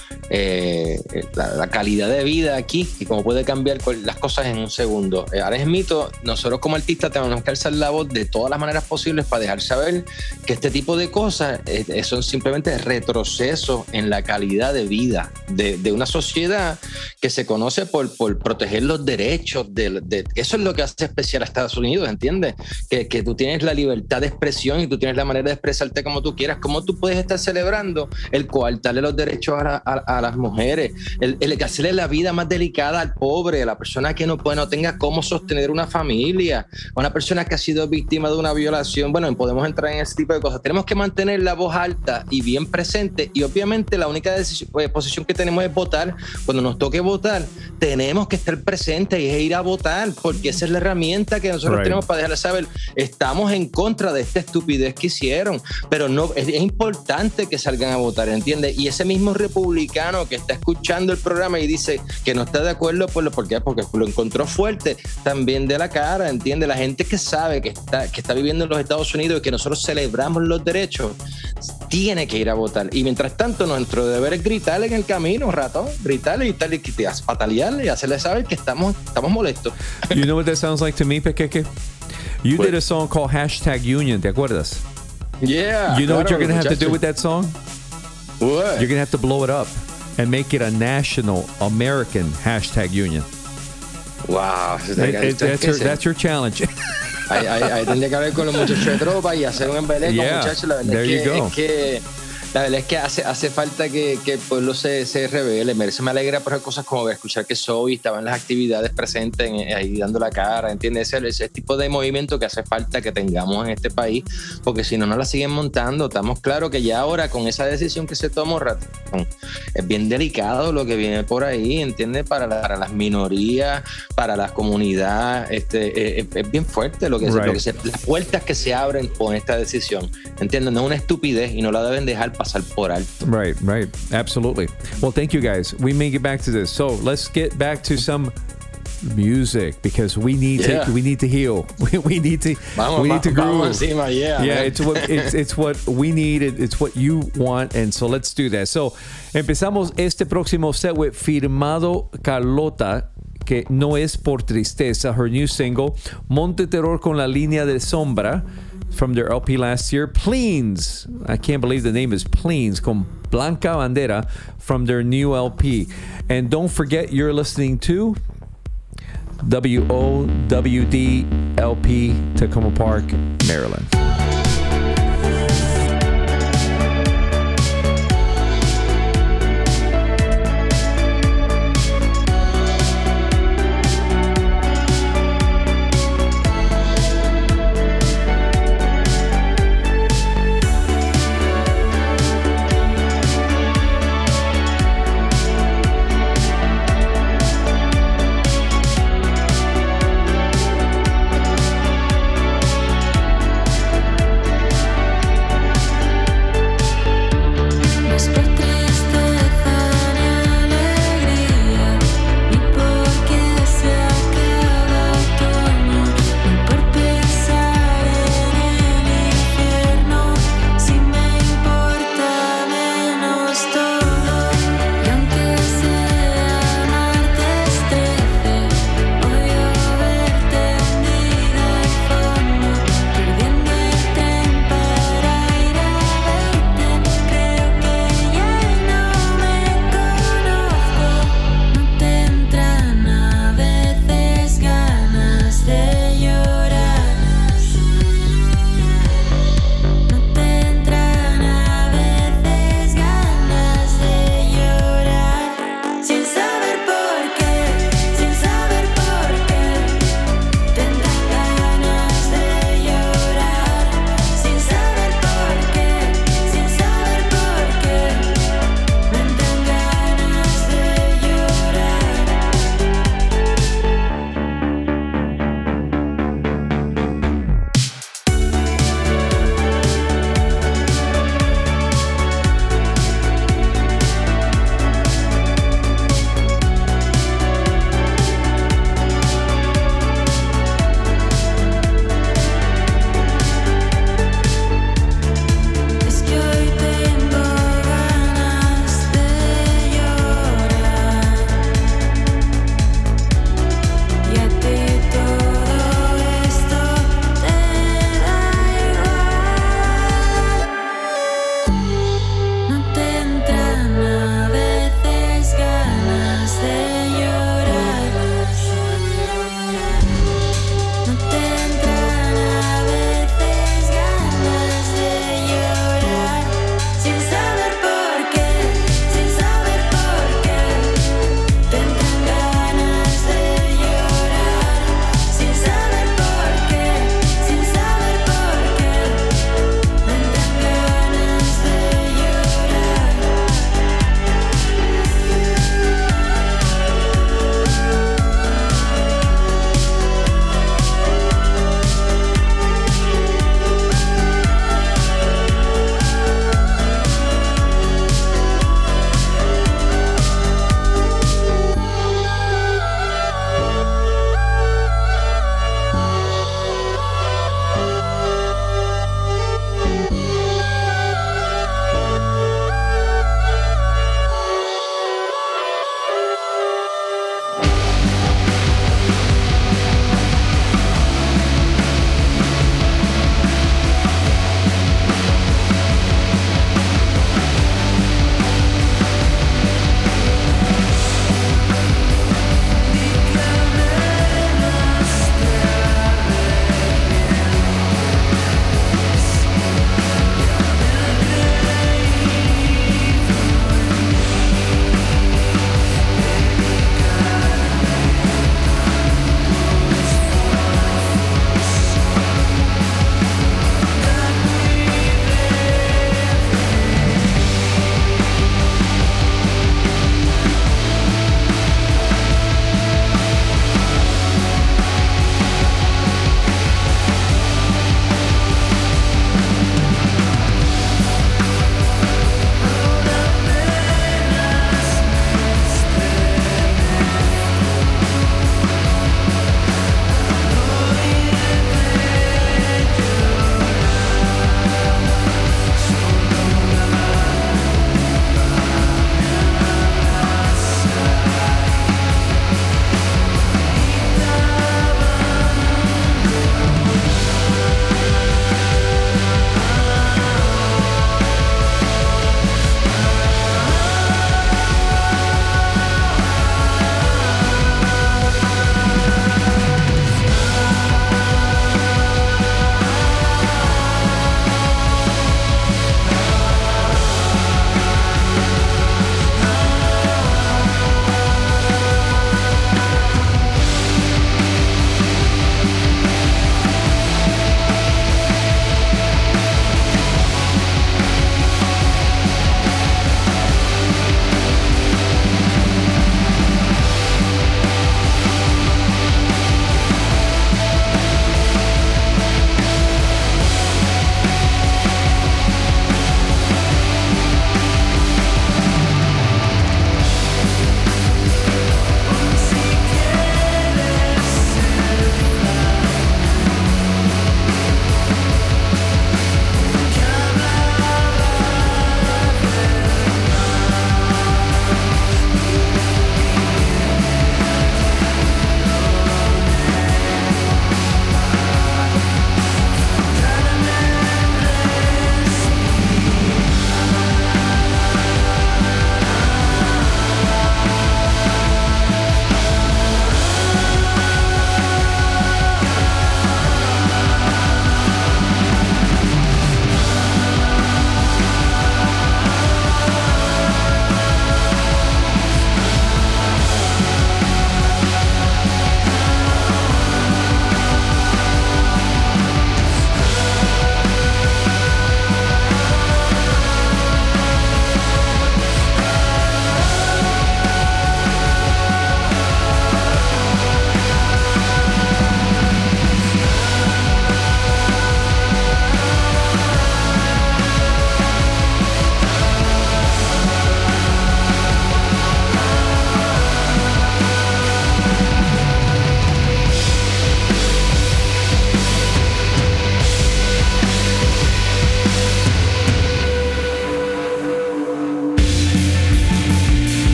La calidad de vida aquí y cómo puede cambiar las cosas en un segundo. Ahora es mito, nosotros como artistas tenemos que alzar la voz de todas las maneras posibles para dejar saber que este tipo de cosas son simplemente retrocesos en la calidad de vida de una sociedad que se conoce por proteger los derechos eso es lo que hace especial a Estados Unidos, ¿entiendes? Que tú tienes la libertad de expresión y tú tienes la manera de expresarte como tú quieras. ¿Cómo tú puedes estar celebrando el coartarle los derechos a las mujeres, el hacerle la vida más delicada al pobre, a la persona que no tenga cómo sostener una familia, a una persona que ha sido víctima de una violación? Bueno, podemos entrar en ese tipo de cosas. Tenemos que mantener la voz alta y bien presente, y obviamente la única posición que tenemos es votar. Cuando nos toque votar, tenemos que estar presentes y ir a votar, porque esa es la herramienta que nosotros tenemos para dejarles saber, estamos en contra de esta estupidez que hicieron, pero no es importante que salgan a votar, ¿entiendes? Y ese mismo republicano que está escuchando el programa y dice que no está de acuerdo, ¿por qué? Porque lo encontró fuerte, también de la cara, ¿entiendes? La gente que sabe que está viviendo en los Estados Unidos y que nosotros celebramos los derechos, tiene que ir a votar. Y mientras tanto, nuestro deber es gritarle en el camino, ratón, gritarle y patalearle y hacerle saber que estamos molestos. You know what that sounds like to me, Pequeque? You did a song called #Union, ¿te acuerdas? Yeah. You know what you're going to have to do with that song? What? You're going to have to blow it up and make it a national American #Union. Wow. That's your challenge. Ahí tendría que hablar con los muchachos de tropa y hacer un embeleco, muchachos. La verdad es que hace falta que el pueblo se revele. Me alegra por cosas como escuchar que Zoe estaba en las actividades presentes, ahí dando la cara, ¿entiendes? Ese tipo de movimiento que hace falta que tengamos en este país, porque si no la siguen montando. Estamos claros que ya ahora, con esa decisión que se tomó, es bien delicado lo que viene por ahí, ¿entiendes? Para las minorías, para la comunidad, es bien fuerte las puertas que se abren con esta decisión, ¿entiendes? No es una estupidez y no la deben dejar pasar por alto. Right. Absolutely. Well, thank you guys. We may get back to this. So let's get back to some music, because we need to heal. We need to groove. Encima, It's what we need. It's what you want, and so let's do that. So empezamos este próximo set with Firmado Carlota, que no es por tristeza, her new single, Monte Terror con la línea de sombra, from their LP last year. Pleens, I can't believe the name is Pleens, con Blanca Bandera, from their new LP. And don't forget, you're listening to WOWD LP, Tacoma Park, Maryland.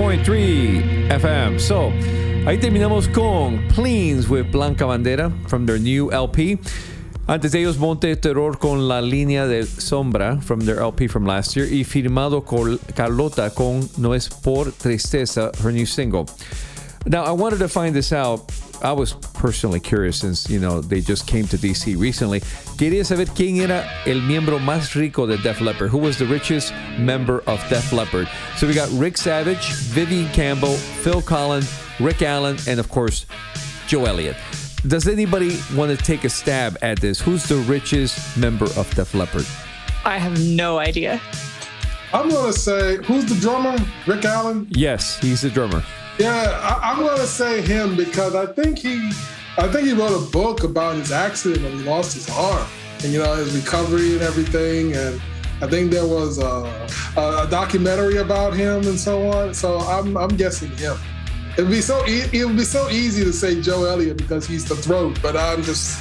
100.3 FM. So, ahí terminamos con Pleens with Blanca Bandera from their new LP. Antes de ellos, Monte Terror con La Línea de Sombra from their LP from last year. Y firmado Carlota con No Es Por Tristeza, her new single. Now, I wanted to find this out. I was personally curious since, they just came to DC recently. Quería saber quién era el miembro más rico de Def Leppard. Who was the richest member of Def Leppard? So we got Rick Savage, Vivian Campbell, Phil Collins, Rick Allen, and of course, Joe Elliott. Does anybody want to take a stab at this? Who's the richest member of Def Leppard? I have no idea. I'm going to say, who's the drummer? Rick Allen? Yes, he's the drummer. Yeah, I'm going to say him because I think he wrote a book about his accident when he lost his arm and, his recovery and everything. And I think there was a documentary about him and so on. So I'm guessing him. It would be so easy to say Joe Elliott because he's the throat, but I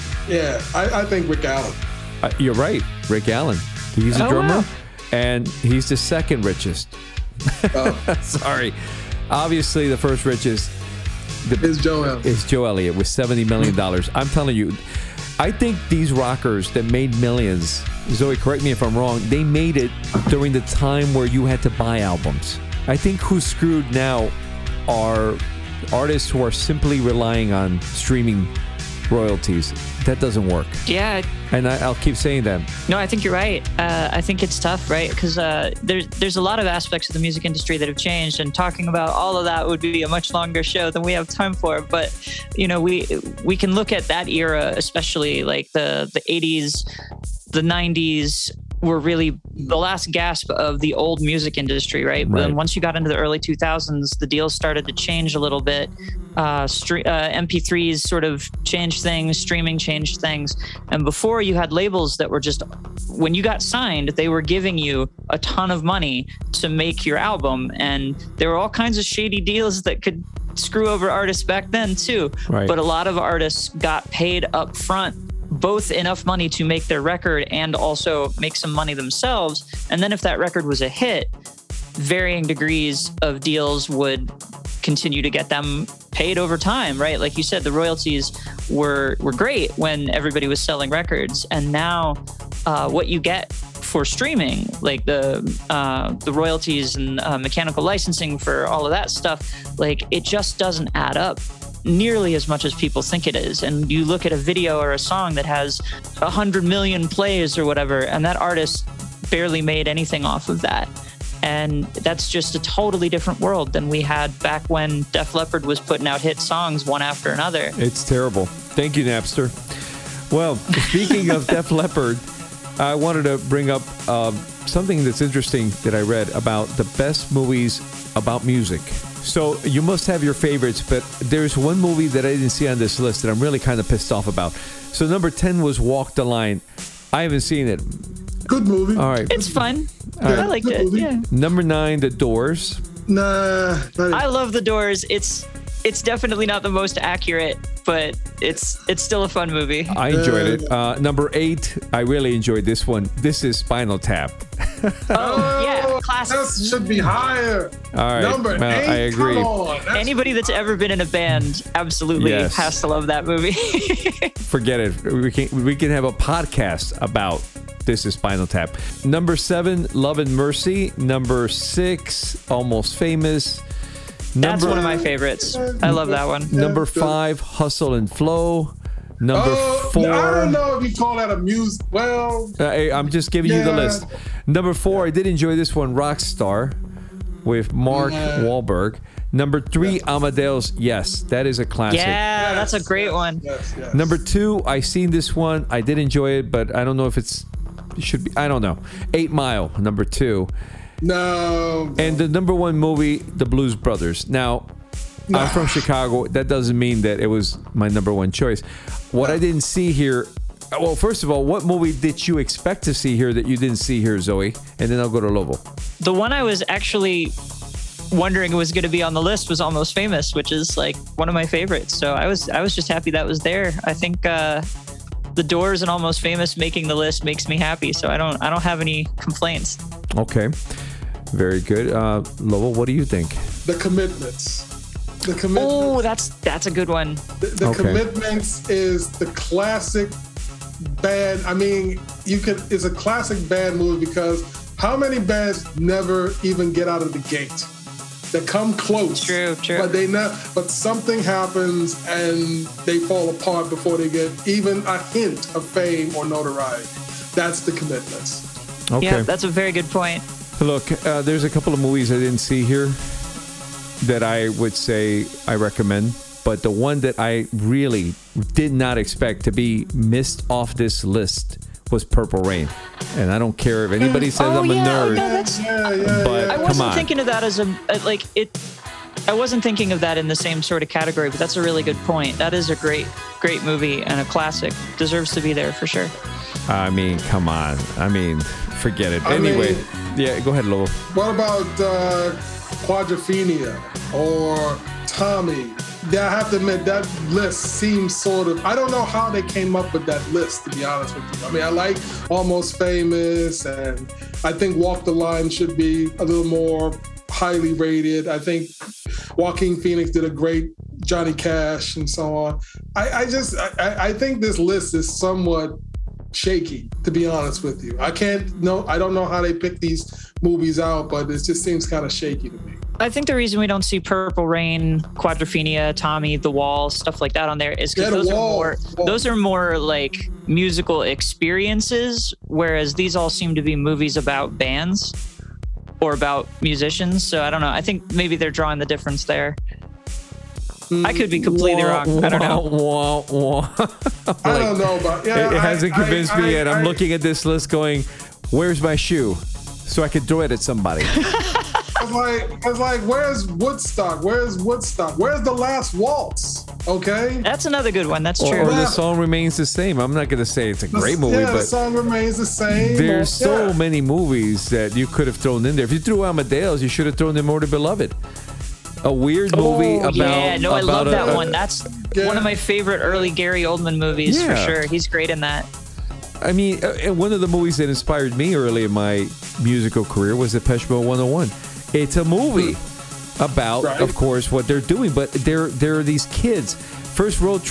think Rick Allen. You're right, Rick Allen. He's a drummer, and he's the second richest. Sorry. Obviously, the first richest is Joe Elliott. Is Joe Elliott with $70 million. I'm telling you, I think these rockers that made millions, Zoe, correct me if I'm wrong, they made it during the time where you had to buy albums. I think who's screwed now are artists who are simply relying on streaming royalties. That doesn't work. Yeah. And I'll keep saying that. No, I think you're right. I think it's tough, right? Because there's a lot of aspects of the music industry that have changed, and talking about all of that would be a much longer show than we have time for. But, we can look at that era, especially like the 80s, the 90s, were really the last gasp of the old music industry, right? But then once you got into the early 2000s, the deals started to change a little bit. MP3s sort of changed things, streaming changed things. And before, you had labels that were just, when you got signed, they were giving you a ton of money to make your album. And there were all kinds of shady deals that could screw over artists back then too. Right. But a lot of artists got paid up front, both enough money to make their record and also make some money themselves. And then if that record was a hit, varying degrees of deals would continue to get them paid over time, right? Like you said, the royalties were great when everybody was selling records. And now what you get for streaming, like the royalties and mechanical licensing for all of that stuff, like it just doesn't add up nearly as much as people think it is. And you look at a video or a song that has 100 million plays or whatever, and that artist barely made anything off of that. And that's just a totally different world than we had back when Def Leppard was putting out hit songs one after another. It's terrible. Thank you, Napster. Well, speaking of Def Leppard, I wanted to bring up something that's interesting that I read about the best movies about music. So you must have your favorites, but there's one movie that I didn't see on this list that I'm really kind of pissed off about. So number 10 was Walk the Line. I haven't seen it. Good movie. All right. It's fun. I liked it. Movie. Yeah. Number 9, The Doors. Nah. I love The Doors. It's definitely not the most accurate, but it's still a fun movie. I enjoyed it. Number 8, I really enjoyed this one. This is Spinal Tap. Oh, yeah. Classic. That should be higher. All right. Number 8, I agree. Come on. Anybody that's ever been in a band absolutely has to love that movie. Forget it. We can have a podcast about This is Spinal Tap. Number 7, Love and Mercy. Number 6, Almost Famous. That's one of my favorites. I love that one. Number 5, Hustle and Flow. Number 4. I don't know if you call that a music. Well, I'm just giving you the list. Number 4, I did enjoy this one, Rockstar, with Mark Wahlberg. Number 3, Amadeus. Yes, that is a classic. Yeah, that's a great one. Yes. Number 2, I seen this one. I did enjoy it, but I don't know if it should be. I don't know. 8 Mile, number 2. No. And the number 1 movie, The Blues Brothers. Now, I'm from Chicago. That doesn't mean that it was my number 1 choice. What I didn't see here. Well, first of all, what movie did you expect to see here that you didn't see here, Zoe? And then I'll go to Lobo. The one I was actually wondering was going to be on the list was Almost Famous, which is like one of my favorites. So I was just happy that was there. I think The Doors and Almost Famous making the list makes me happy. So I don't have any complaints. Okay. Very good. Lobo, what do you think? The Commitments. Oh, that's a good one. The Commitments is the classic band. I mean, it's a classic band movie because how many bands never even get out of the gate? They come close. True. But something happens and they fall apart before they get even a hint of fame or notoriety. That's The Commitments. Okay. Yeah, that's a very good point. Look, there's a couple of movies I didn't see here that I would say I recommend, but the one that I really did not expect to be missed off this list was Purple Rain. And I don't care if anybody says I'm a nerd, but I wasn't thinking of that as I wasn't thinking of that in the same sort of category, but that's a really good point. That is a great movie and a classic. Deserves to be there for sure. I mean, come on. I mean, forget it. Anyway, yeah, go ahead, Lowell. What about Quadrophenia or Tommy? Yeah, I have to admit, that list seems sort of... I don't know how they came up with that list, to be honest with you. I mean, I like Almost Famous, and I think Walk the Line should be a little more highly rated. I think Joaquin Phoenix did a great Johnny Cash and so on. I think this list is somewhat shaky, to be honest with you. I don't know how they pick these movies out, but it just seems kind of shaky to me. I think the reason we don't see Purple Rain, Quadrophenia, Tommy, The Wall, stuff like that on there is because those are more like musical experiences, whereas these all seem to be movies about bands or about musicians. So I don't know. I think maybe they're drawing the difference there. I could be completely wrong. I don't know. I don't know, but yeah, it hasn't convinced me yet. I'm looking at this list going, where's my shoe? So I could throw it at somebody. It's like, where's Woodstock? Where's The Last Waltz? Okay? That's another good one. That's true. Or The Song Remains the Same. I'm not going to say it's a great movie, but The Song Remains the Same. There's so many movies that you could have thrown in there. If you threw Amadeus, you should have thrown in More to Beloved. A weird movie about... Yeah, no, I love that one. That's one of my favorite early Gary Oldman movies, for sure. He's great in that. I mean, one of the movies that inspired me early in my musical career was Depeche Mode 101. It's a movie about, of course, what they're doing, but there are these kids. First road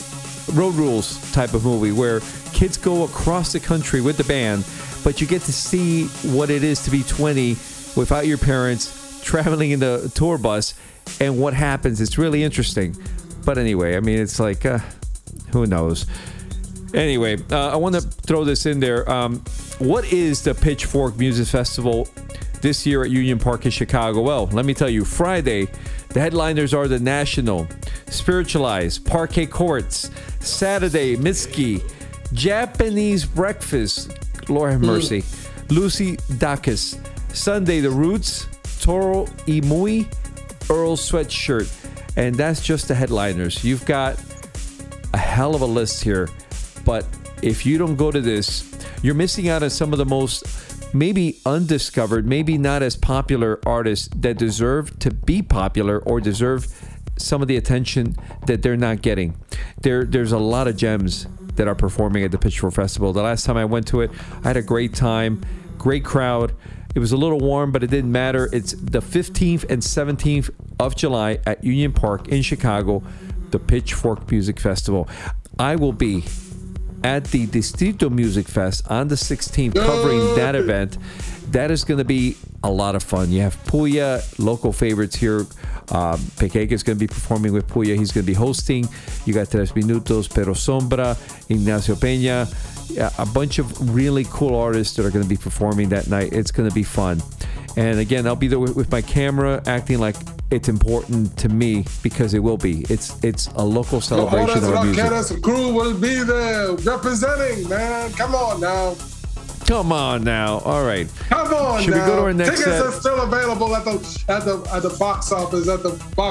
rules type of movie where kids go across the country with the band, but you get to see what it is to be 20 without your parents, traveling in the tour bus, and what happens. It's really interesting. But anyway, I mean, it's like, who knows? Anyway, I want to throw this in there. What is the Pitchfork Music Festival this year at Union Park in Chicago? Well, let me tell you, Friday, the headliners are The National, Spiritualize, Parquet Courts. Saturday, Mitski, Japanese Breakfast, Lord have mercy, Lucy Dacus. Sunday, The Roots, Toro Imui, Earl Sweatshirt. And that's just the headliners. You've got a hell of a list here. But if you don't go to this, you're missing out on some of the most maybe undiscovered, maybe not as popular artists that deserve to be popular or deserve some of the attention that they're not getting. There's a lot of gems that are performing at the Pitchfork Festival. The last time I went to it, I had a great time, great crowd. It was a little warm, but it didn't matter. It's the 15th and 17th of July at Union Park in Chicago, the Pitchfork Music Festival. I will be at the Distrito Music Fest on the 16th covering that event. That is going to be a lot of fun. You have Puya, local favorites here. Pequeque is going to be performing with Puya. He's going to be hosting. You got Tres Minutos, Pero Sombra, Ignacio Peña, a bunch of really cool artists that are going to be performing that night. It's going to be fun. And again, I'll be there with my camera, acting like it's important to me because it will be. It's a local celebration of our music. Rocketta's crew will be there representing, man. Come on now. Come on now. All right. Come on Should now. we go to our next Tickets are still available at the box office, at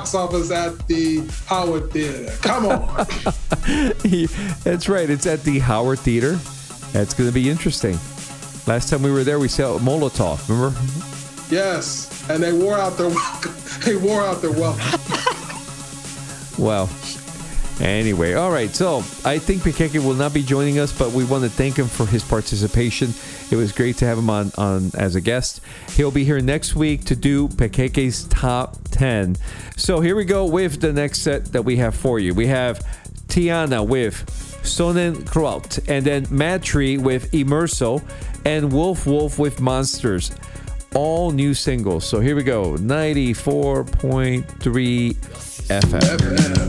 the Howard Theater. Come on. That's right. It's at the Howard Theater. That's going to be interesting. Last time we were there, we saw Molotov. Remember? Yes, and they wore out their welcome. Well, Anyway, all right. So I think Pequeque will not be joining us, but we want to thank him for his participation. It was great to have him on as a guest. He'll be here next week to do Pequeque's top 10. So here we go with the next set that we have for you. We have Tiana with Sonnenkraut, and then Matri with Immerso, and Wolf Wolf with Monsters. All new singles. So here we go. 94.3 FM.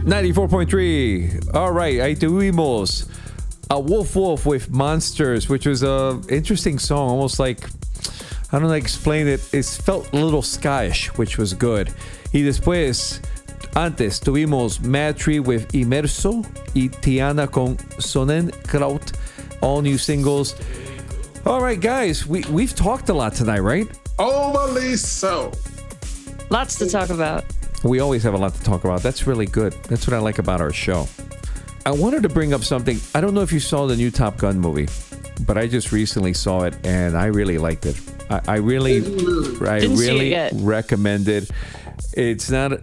94.3. All right, ahí tuvimos a Wolf with Monsters, which was a interesting song, almost like, I don't know how to explain it. It felt a little skyish, which was good. Y después, antes, tuvimos Mad Tree with Immerso y Tiana con Sonnenkraut, all new singles. All right, guys, we've talked a lot tonight, right? Overly so. Lots to talk about. We always have a lot to talk about. That's really good. That's what I like about our show. I wanted to bring up something. I don't know if you saw the new Top Gun movie, but I just recently saw it and I really liked it. I really recommend it. It's not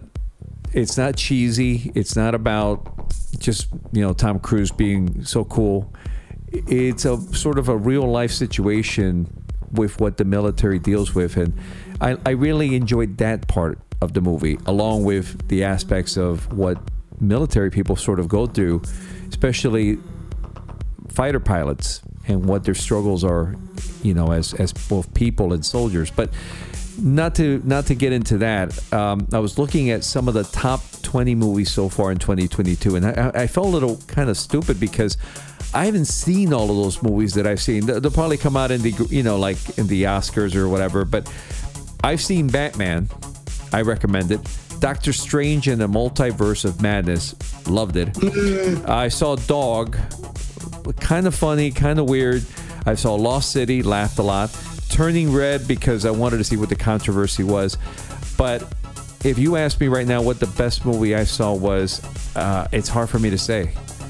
cheesy. It's not about just, Tom Cruise being so cool. It's a sort of a real life situation with what the military deals with, and I really enjoyed that part of the movie, along with the aspects of what military people sort of go through, especially fighter pilots and what their struggles are, as both people and soldiers. But not to get into that, I was looking at some of the top 20 movies so far in 2022, and I felt a little kind of stupid because I haven't seen all of those movies that I've seen. They'll probably come out in the, like in the Oscars or whatever, but I've seen Batman. I recommend it. Doctor Strange and the Multiverse of Madness. Loved it. I saw Dog. Kind of funny, kind of weird. I saw Lost City. Laughed a lot. Turning Red because I wanted to see what the controversy was. But if you ask me right now what the best movie I saw was, it's hard for me to say.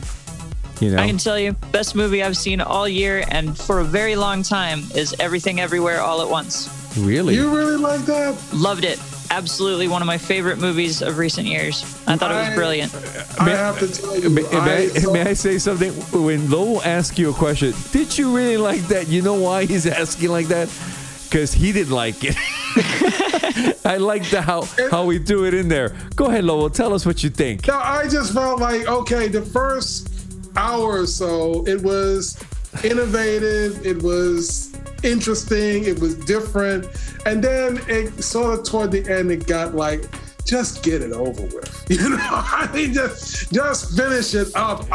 I can tell you, best movie I've seen all year and for a very long time is Everything Everywhere All at Once. Really? You really like that? Loved it. Absolutely one of my favorite movies of recent years. I thought it was brilliant. I have to tell you. May I say something? When Lowell asks you a question, did you really like that? You know why he's asking like that? Because he didn't like it. I liked how we threw it in there. Go ahead, Lowell. Tell us what you think. No, I just felt like, okay, the first hour or so, it was innovative. It was interesting. It was different. And then it sort of toward the end, it got like, just get it over with. I mean, just finish it up.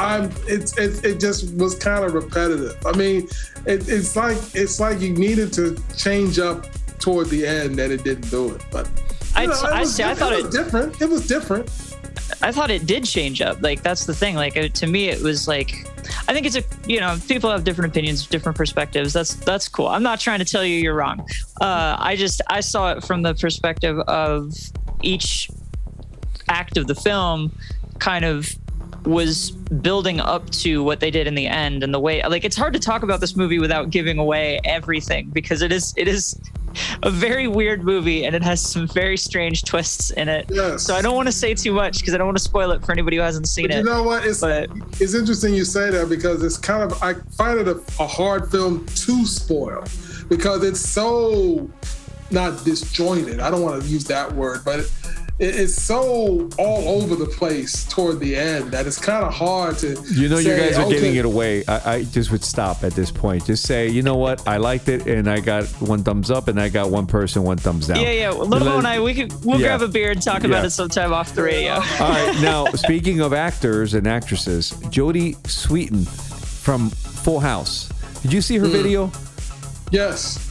It just was kind of repetitive. I mean, it's like you needed to change up toward the end and it didn't do it. But I thought it was different. It was different. I thought it did change up. Like, that's the thing. Like, to me, it was like, I think it's people have different opinions, different perspectives. That's cool. I'm not trying to tell you you're wrong. I saw it from the perspective of each act of the film kind of was building up to what they did in the end, and the way, like, it's hard to talk about this movie without giving away everything, because it is a very weird movie and it has some very strange twists in it. Yes. So I don't want to say too much because I don't want to spoil it for anybody who hasn't seen it. You know what? It's interesting you say that, because it's kind of, I find it a hard film to spoil because it's so not disjointed. I don't want to use that word, but it's so all over the place toward the end that it's kind of hard to you guys are giving it away. I just would stop at this point. Just say, you know what? I liked it and I got one thumbs up and I got one person one thumbs down. Yeah. Lobo and I, we'll grab a beer and talk about it sometime off the radio. All right. Now, speaking of actors and actresses, Jodie Sweetin from Full House. Did you see her video? Yes.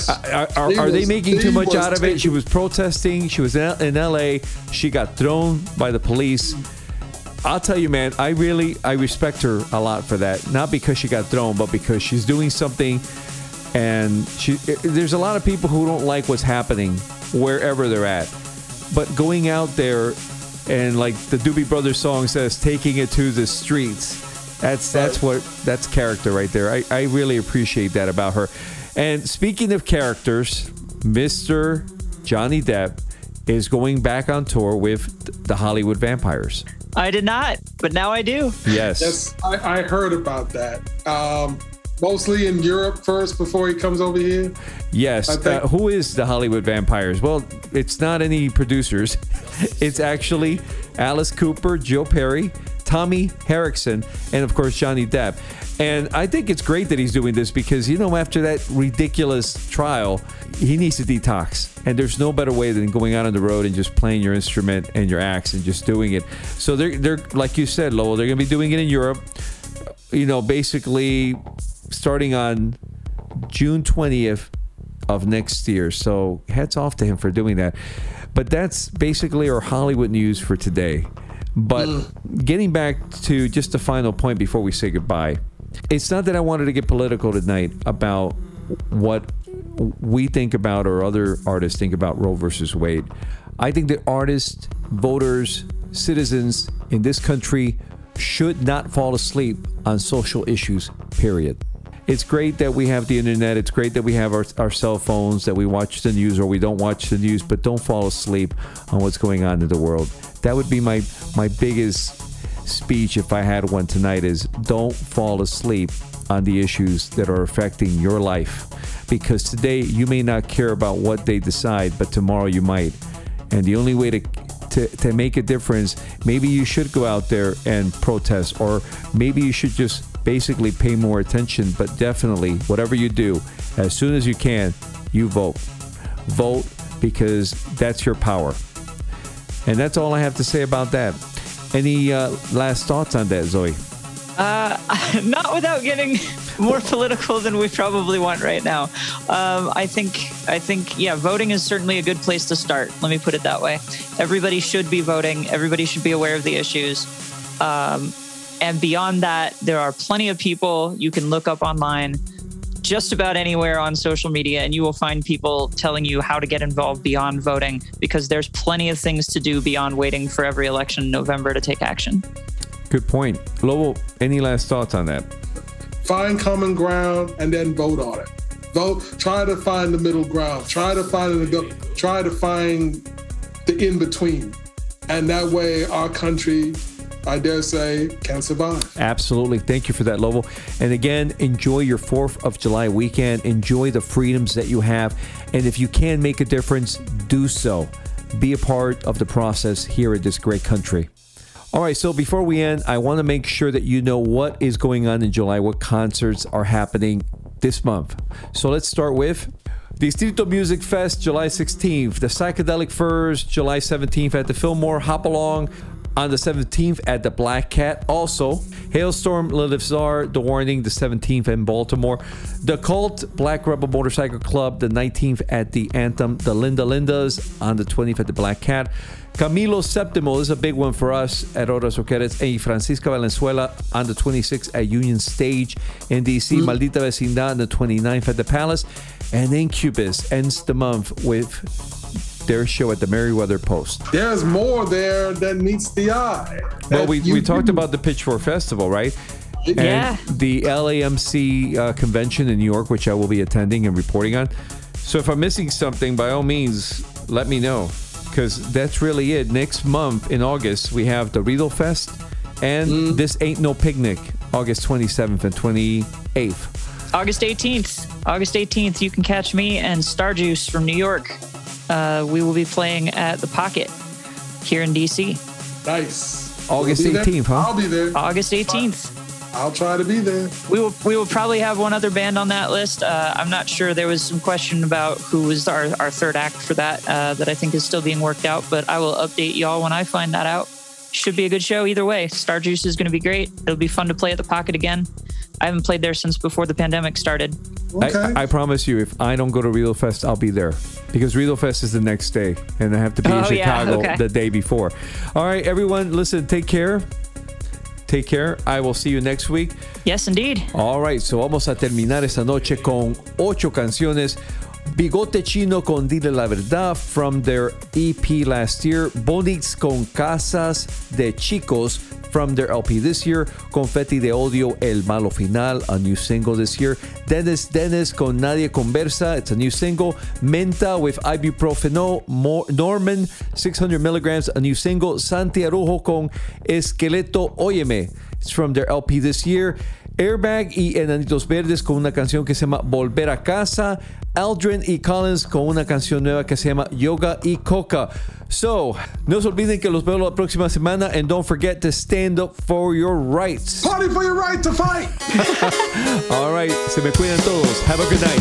Are they making too much out of it? She was protesting. She was in LA. She got thrown by the police. I'll tell you, man, I respect her a lot for that. Not because she got thrown, but because she's doing something. And there's a lot of people who don't like what's happening wherever they're at. But going out there and, like the Doobie Brothers song says, taking it to the streets. That's character right there. I really appreciate that about her. And speaking of characters, Mr. Johnny Depp is going back on tour with the Hollywood Vampires. I did not, but now I do. Yes, I heard about that. Mostly in Europe first before he comes over here. Yes. Who is the Hollywood Vampires? Well, it's not any producers. It's actually Alice Cooper, Joe Perry, Tommy Erickson, and of course Johnny Depp. And I think it's great that he's doing this because, after that ridiculous trial, he needs to detox. And there's no better way than going out on the road and just playing your instrument and your axe and just doing it. So they're like you said, Lowell, they're going to be doing it in Europe, basically starting on June 20th of next year. So hats off to him for doing that. But that's basically our Hollywood news for today. But getting back to just the final point before we say goodbye, it's not that I wanted to get political tonight about what we think about or other artists think about Roe versus Wade. I think that artists, voters, citizens in this country should not fall asleep on social issues, period. It's great that we have the internet. It's great that we have our cell phones, that we watch the news or we don't watch the news, but don't fall asleep on what's going on in the world. That would be my biggest speech if I had one tonight, is don't fall asleep on the issues that are affecting your life. Because today you may not care about what they decide, but tomorrow you might. And the only way to make a difference, maybe you should go out there and protest, or maybe you should just basically pay more attention. But definitely, whatever you do, as soon as you can, you vote. Vote, because that's your power. And that's all I have to say about that. Any last thoughts on that, Zoe? Not without getting more political than we probably want right now. I think, yeah, voting is certainly a good place to start. Let me put it that way. Everybody should be voting. Everybody should be aware of the issues. And beyond that, there are plenty of people you can look up online, just about anywhere on social media, and you will find people telling you how to get involved beyond voting, because there's plenty of things to do beyond waiting for every election in November to take action. Good point. Lobo, any last thoughts on that? Find common ground and then vote on it. Vote. Try to find the middle ground. Try to find the in-between. And that way our country, I dare say, can survive. Absolutely. Thank you for that, Lobo. And again, enjoy your 4th of July weekend. Enjoy the freedoms that you have. And if you can make a difference, do so. Be a part of the process here in this great country. All right, so before we end, I want to make sure that you know what is going on in July, what concerts are happening this month. So let's start with Distrito Music Fest, July 16th. The Psychedelic Furs, July 17th at the Fillmore. Hop Along on the 17th at the Black Cat. Also, Hailstorm, Lilith Czar, The Warning, the 17th in Baltimore. The Cult, Black Rebel Motorcycle Club, the 19th at the Anthem. The Linda Lindas on the 20th at the Black Cat. Camilo Septimo, this is a big one for us at Horas Roqueras, and Francisca Valenzuela on the 26th at Union Stage in DC. Maldita Vecindad on the 29th at the Palace. And Incubus ends the month with their show at the Merriweather Post. There's more there than meets the eye. Well, we talked about the Pitchfork Festival, right? Yeah. And the LAMC convention in New York, which I will be attending and reporting on. So if I'm missing something, by all means, let me know, because that's really it. Next month in August, we have the Riedel Fest and This Ain't No Picnic, August 27th and 28th. August 18th, you can catch me and Starjuice from New York. We will be playing at the Pocket here in DC. Nice. August 18th, huh? I'll be there. August 18th. I'll try to be there. We will probably have one other band on that list. I'm not sure. There was some question about who was our third act for that I think is still being worked out, but I will update y'all when I find that out. Should be a good show either way. Starjuice is going to be great. It'll be fun to play at the Pocket again. I haven't played there since before the pandemic started. Okay. I promise you, if I don't go to Riedel Fest, I'll be there, because Riedel Fest is the next day and I have to be in Chicago the day before. All right, everyone, listen, take care. Take care. I will see you next week. Yes, indeed. All right, so vamos a terminar esta noche con 8 canciones. Bigote Chino con Dile la Verdad from their EP last year. Bonix con Casas de Chicos from their LP this year. Confetti de Odio, El Malo Final, a new single this year. Dennis con Nadie Conversa, it's a new single. Menta with Ibuprofeno, Norman, 600 milligrams, a new single. Santi Arujo con Esqueleto Óyeme, it's from their LP this year. Airbag y Enanitos Verdes con una canción que se llama Volver a Casa. Aldrin y Collins con una canción nueva que se llama Yoga y Coca. So, no se olviden que los veo la próxima semana. And don't forget to stand up for your rights. Party for your right to fight. All right, se me cuidan todos. Have a good night.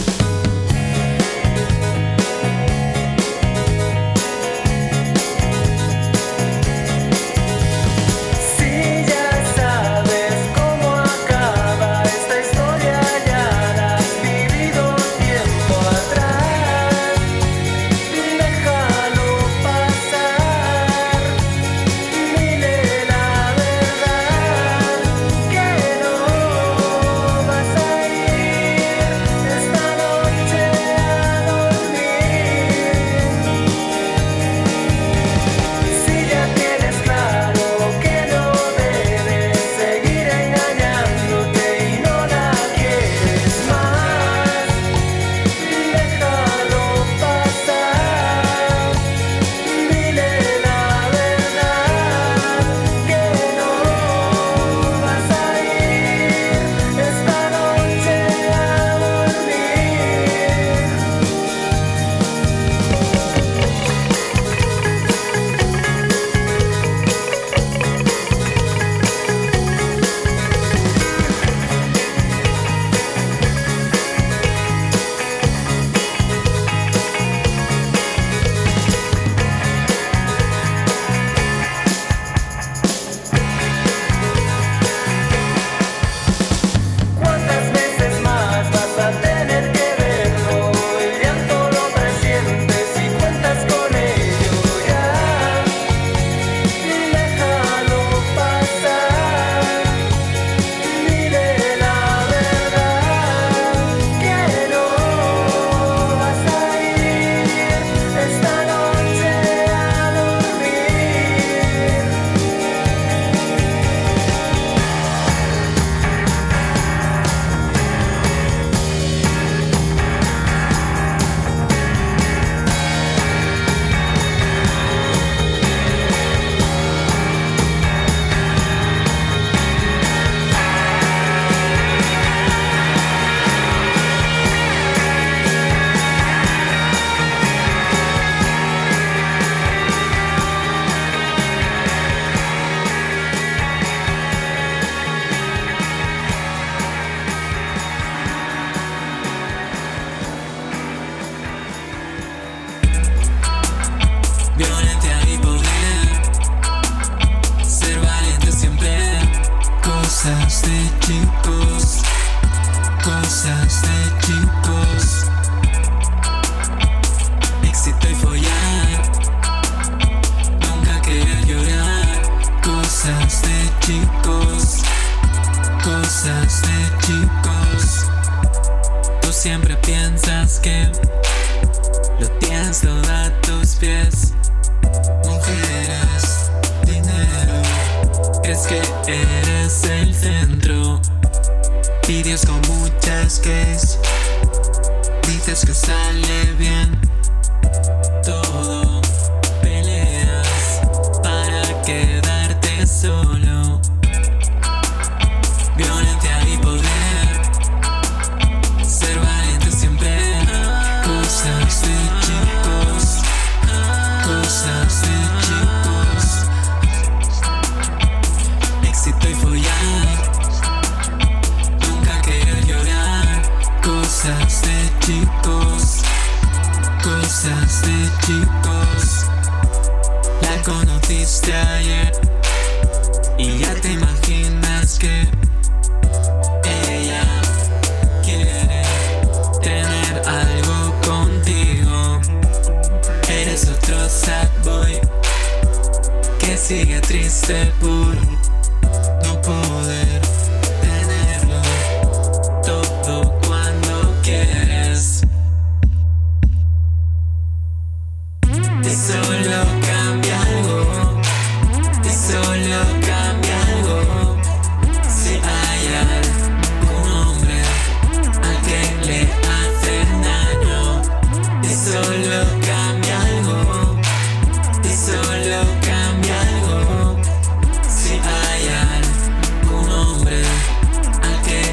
Al que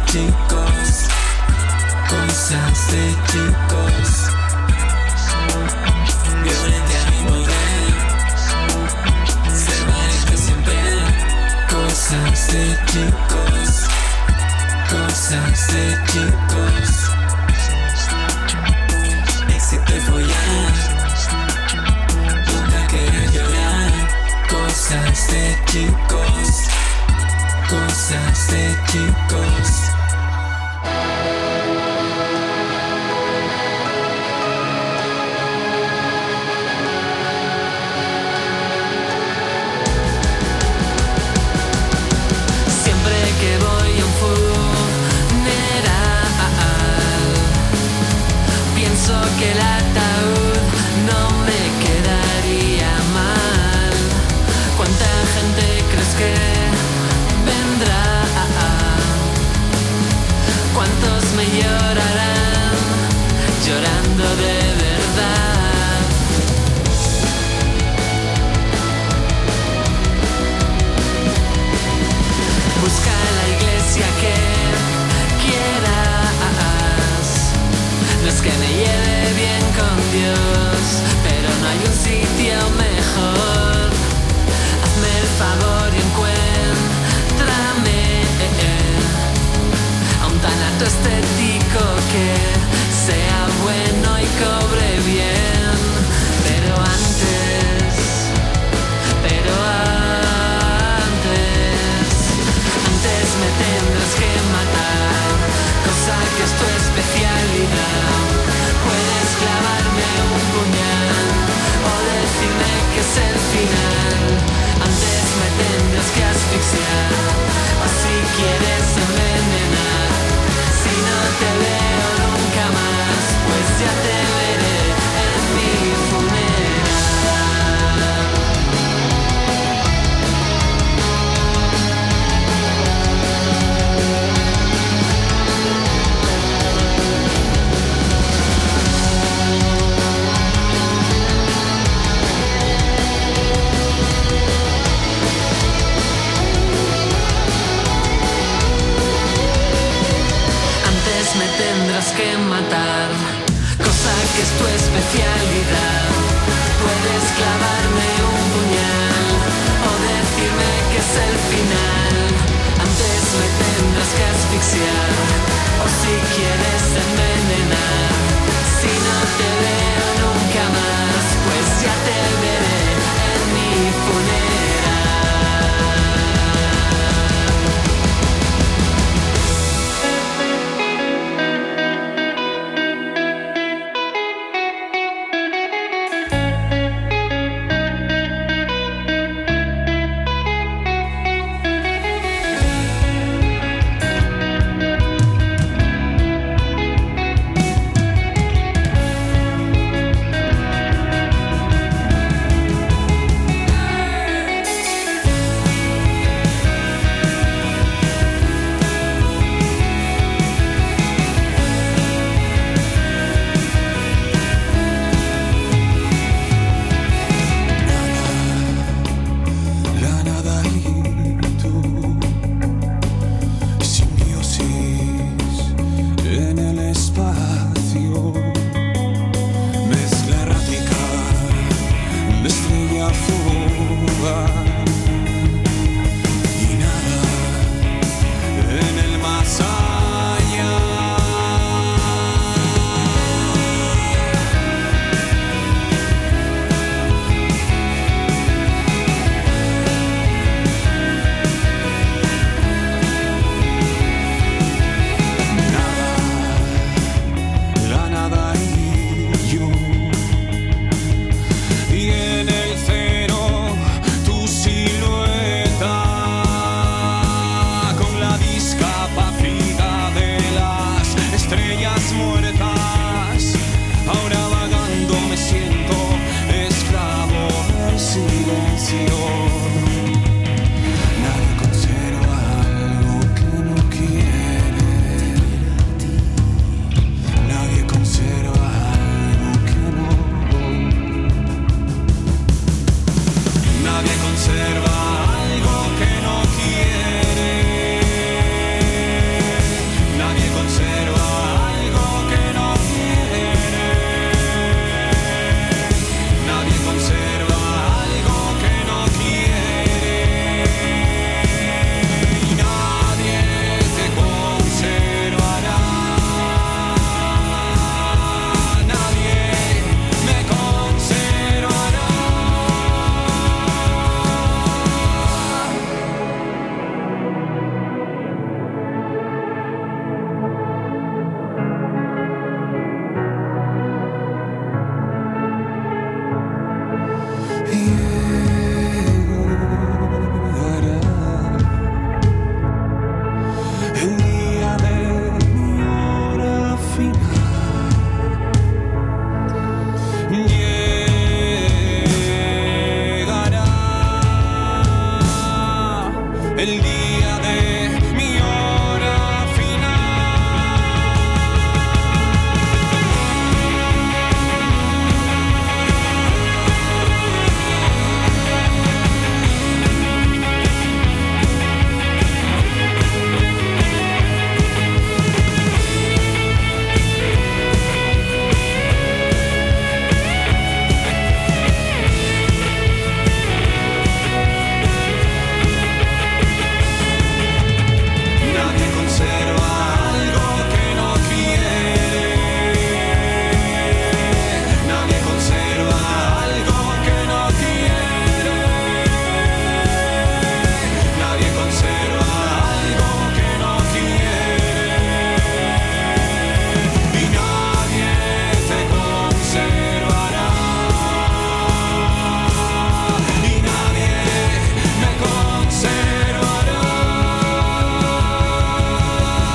chicos, cosas de chicos. Violencia y poder, ser valiente siempre. Cosas de chicos, cosas de chicos. Éxito y follar, nunca querer llorar. Cosas de chicos, cosas de chicos. Siempre que voy a un funeral, pienso que el ataúd no me quedaría mal. ¿Cuánta gente crees que vendrá? ¿Cuántos me llorarán llorando de verdad? Busca la iglesia que quieras. No es que me lleve bien con Dios, pero no hay un sitio mejor. Hazme el favor y encuéntrame a un tanato estético que sea bueno y cobre bien. Pero antes me tendrás que matar, cosa que es tu especialidad. Puedes clavarme un puñal o decirme que es el final. Antes me tendrás que asfixiar, o si quieres envenenar. Si no te veo nunca más, pues ya te veré en mi funeral. Me tendrás que matar, cosa que es tu especialidad. Puedes clavarme un puñal o decirme que es el final. Antes me tendrás que asfixiar, o si quieres envenenar. Si no te veo nunca más, pues ya te veré en mi funeral. día de mi hora final. Nadie conserva algo que no quiere. Nadie conserva algo que no quiere. Nadie conserva algo que no quiere. Y nadie te conservará. Y nadie me conservará.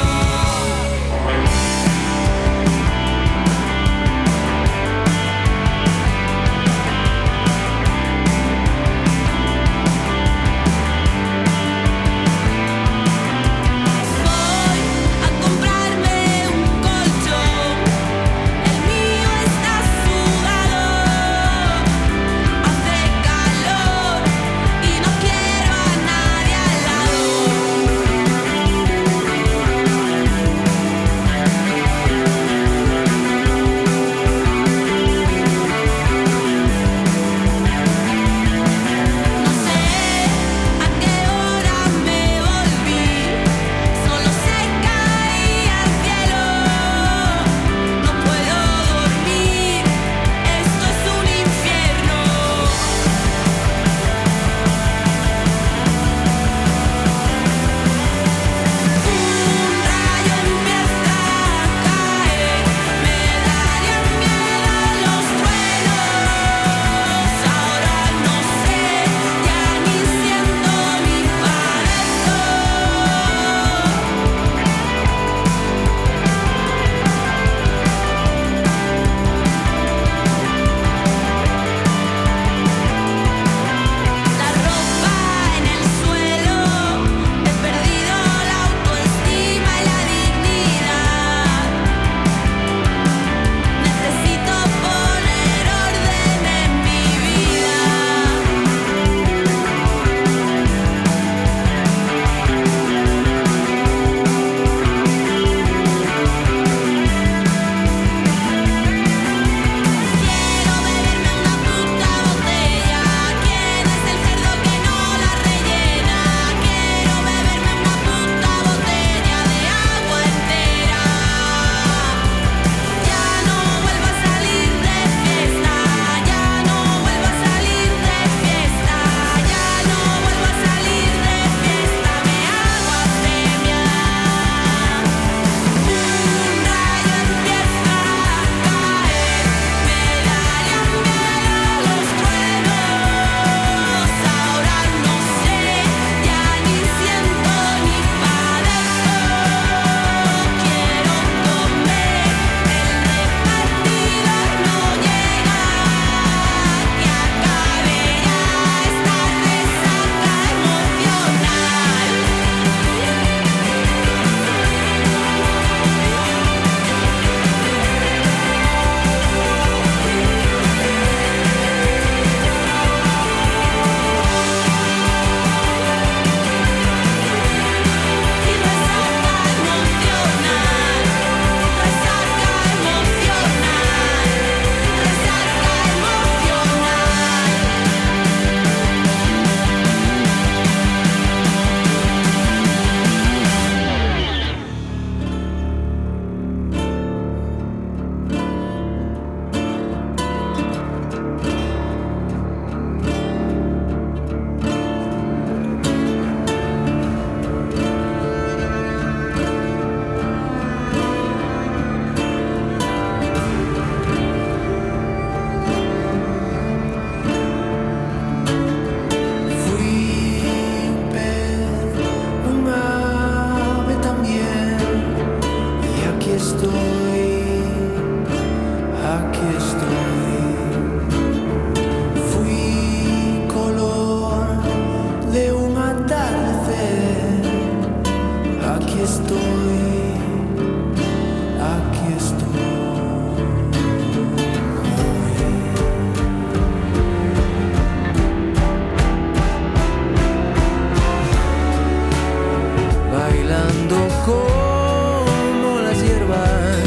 bailando como las hierbas,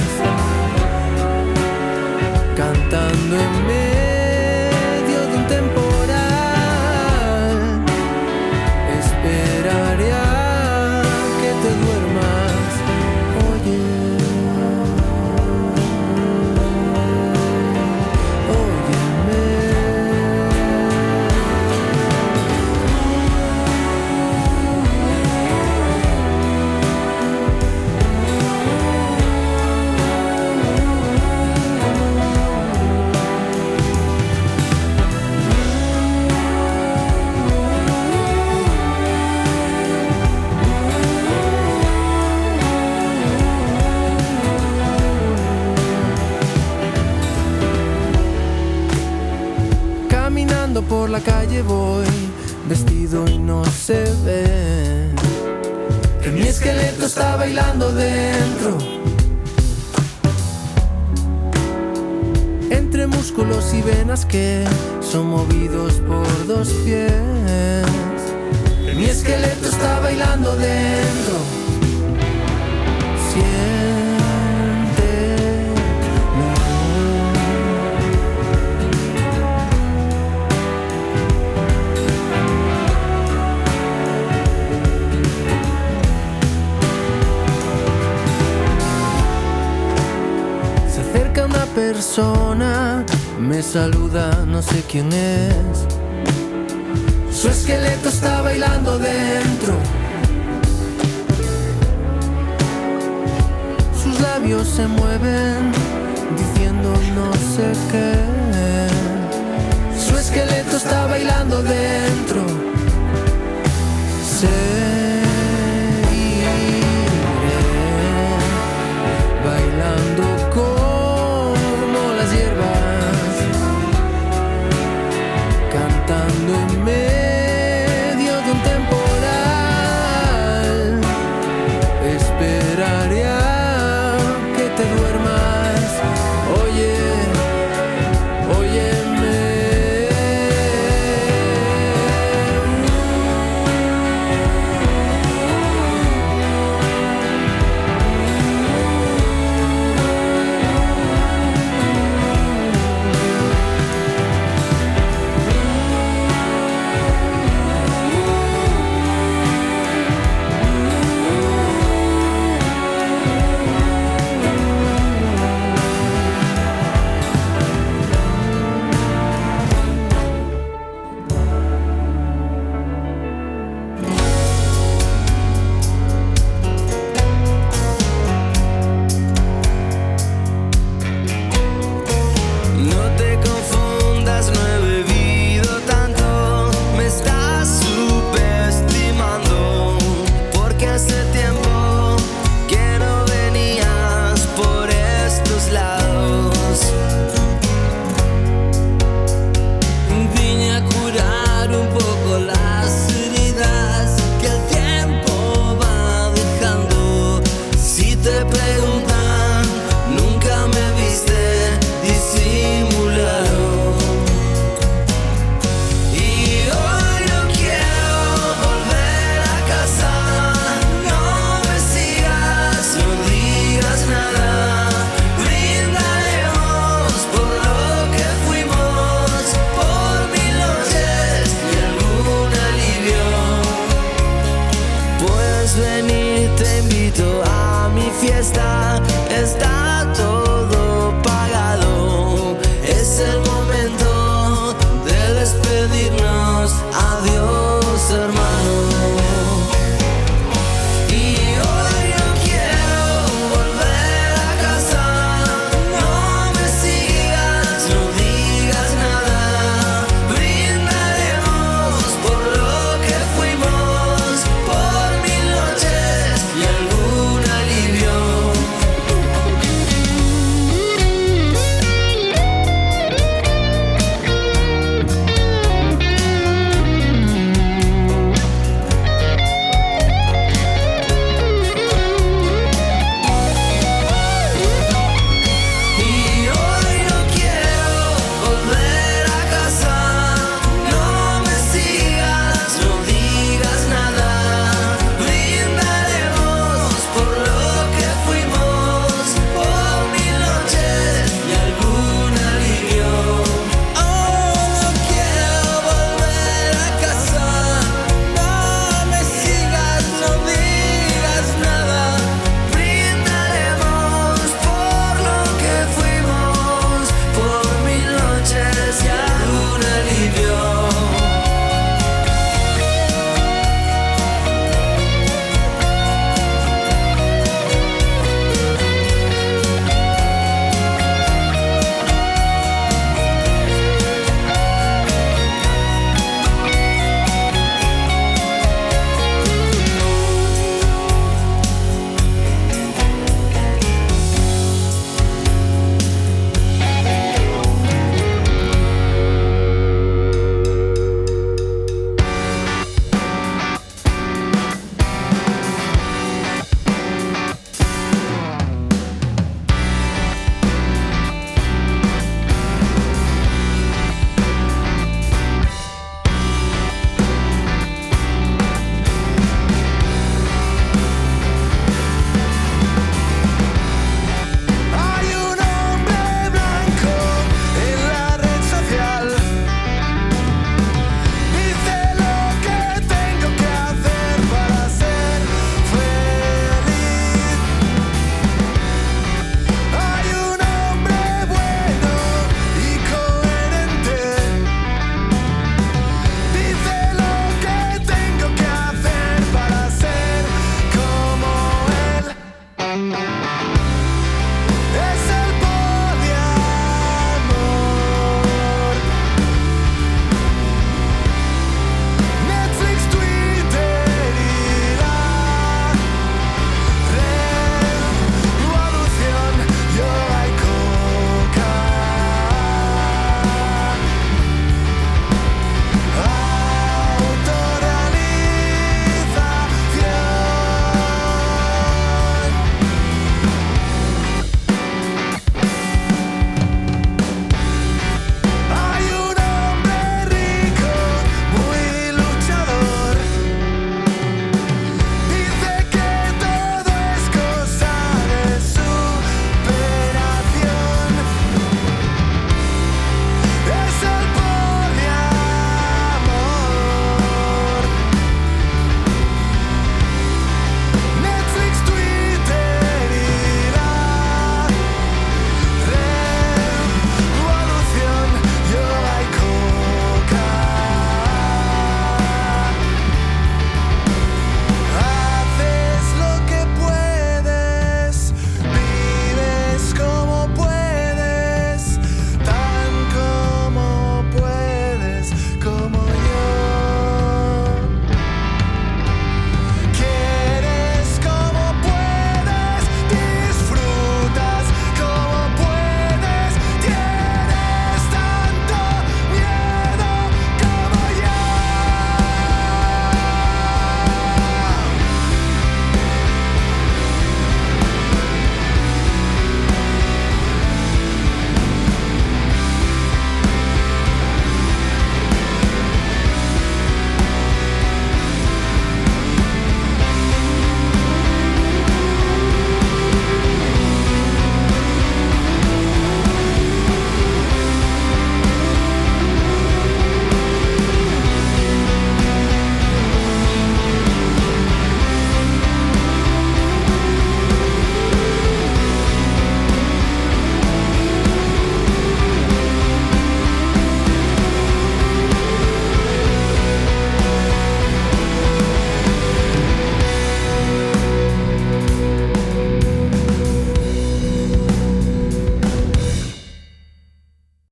cantando en medio de un temporal. Esperaré a que te duermas, oye, caminando por la calle voy, vestido y no se ve que mi esqueleto está bailando dentro, entre músculos y venas que son movidos por dos pies. Mi esqueleto está bailando dentro. Se acerca una persona, me saluda, no sé quién es. Su esqueleto está bailando dentro. Sus labios se mueven diciendo no sé qué. Su esqueleto está bailando dentro. Seguiré bailando como las hierbas, cantando en medio de un temporal. Esperaré a que te duermas, oye, óyeme. No te confundas, no he bebido tanto, me estás subestimando, porque hace tiempo que no venías por estos lados. Vine a curar un poco las heridas que el tiempo va dejando. Si te preguntan, nunca me viste disimularlo. Y hoy no quiero volver a casa. No me sigas, no digas nada. Brindaremos por lo que fuimos, por mil noches y algún alivio. Puedes venir, te invito a mi fiesta. Está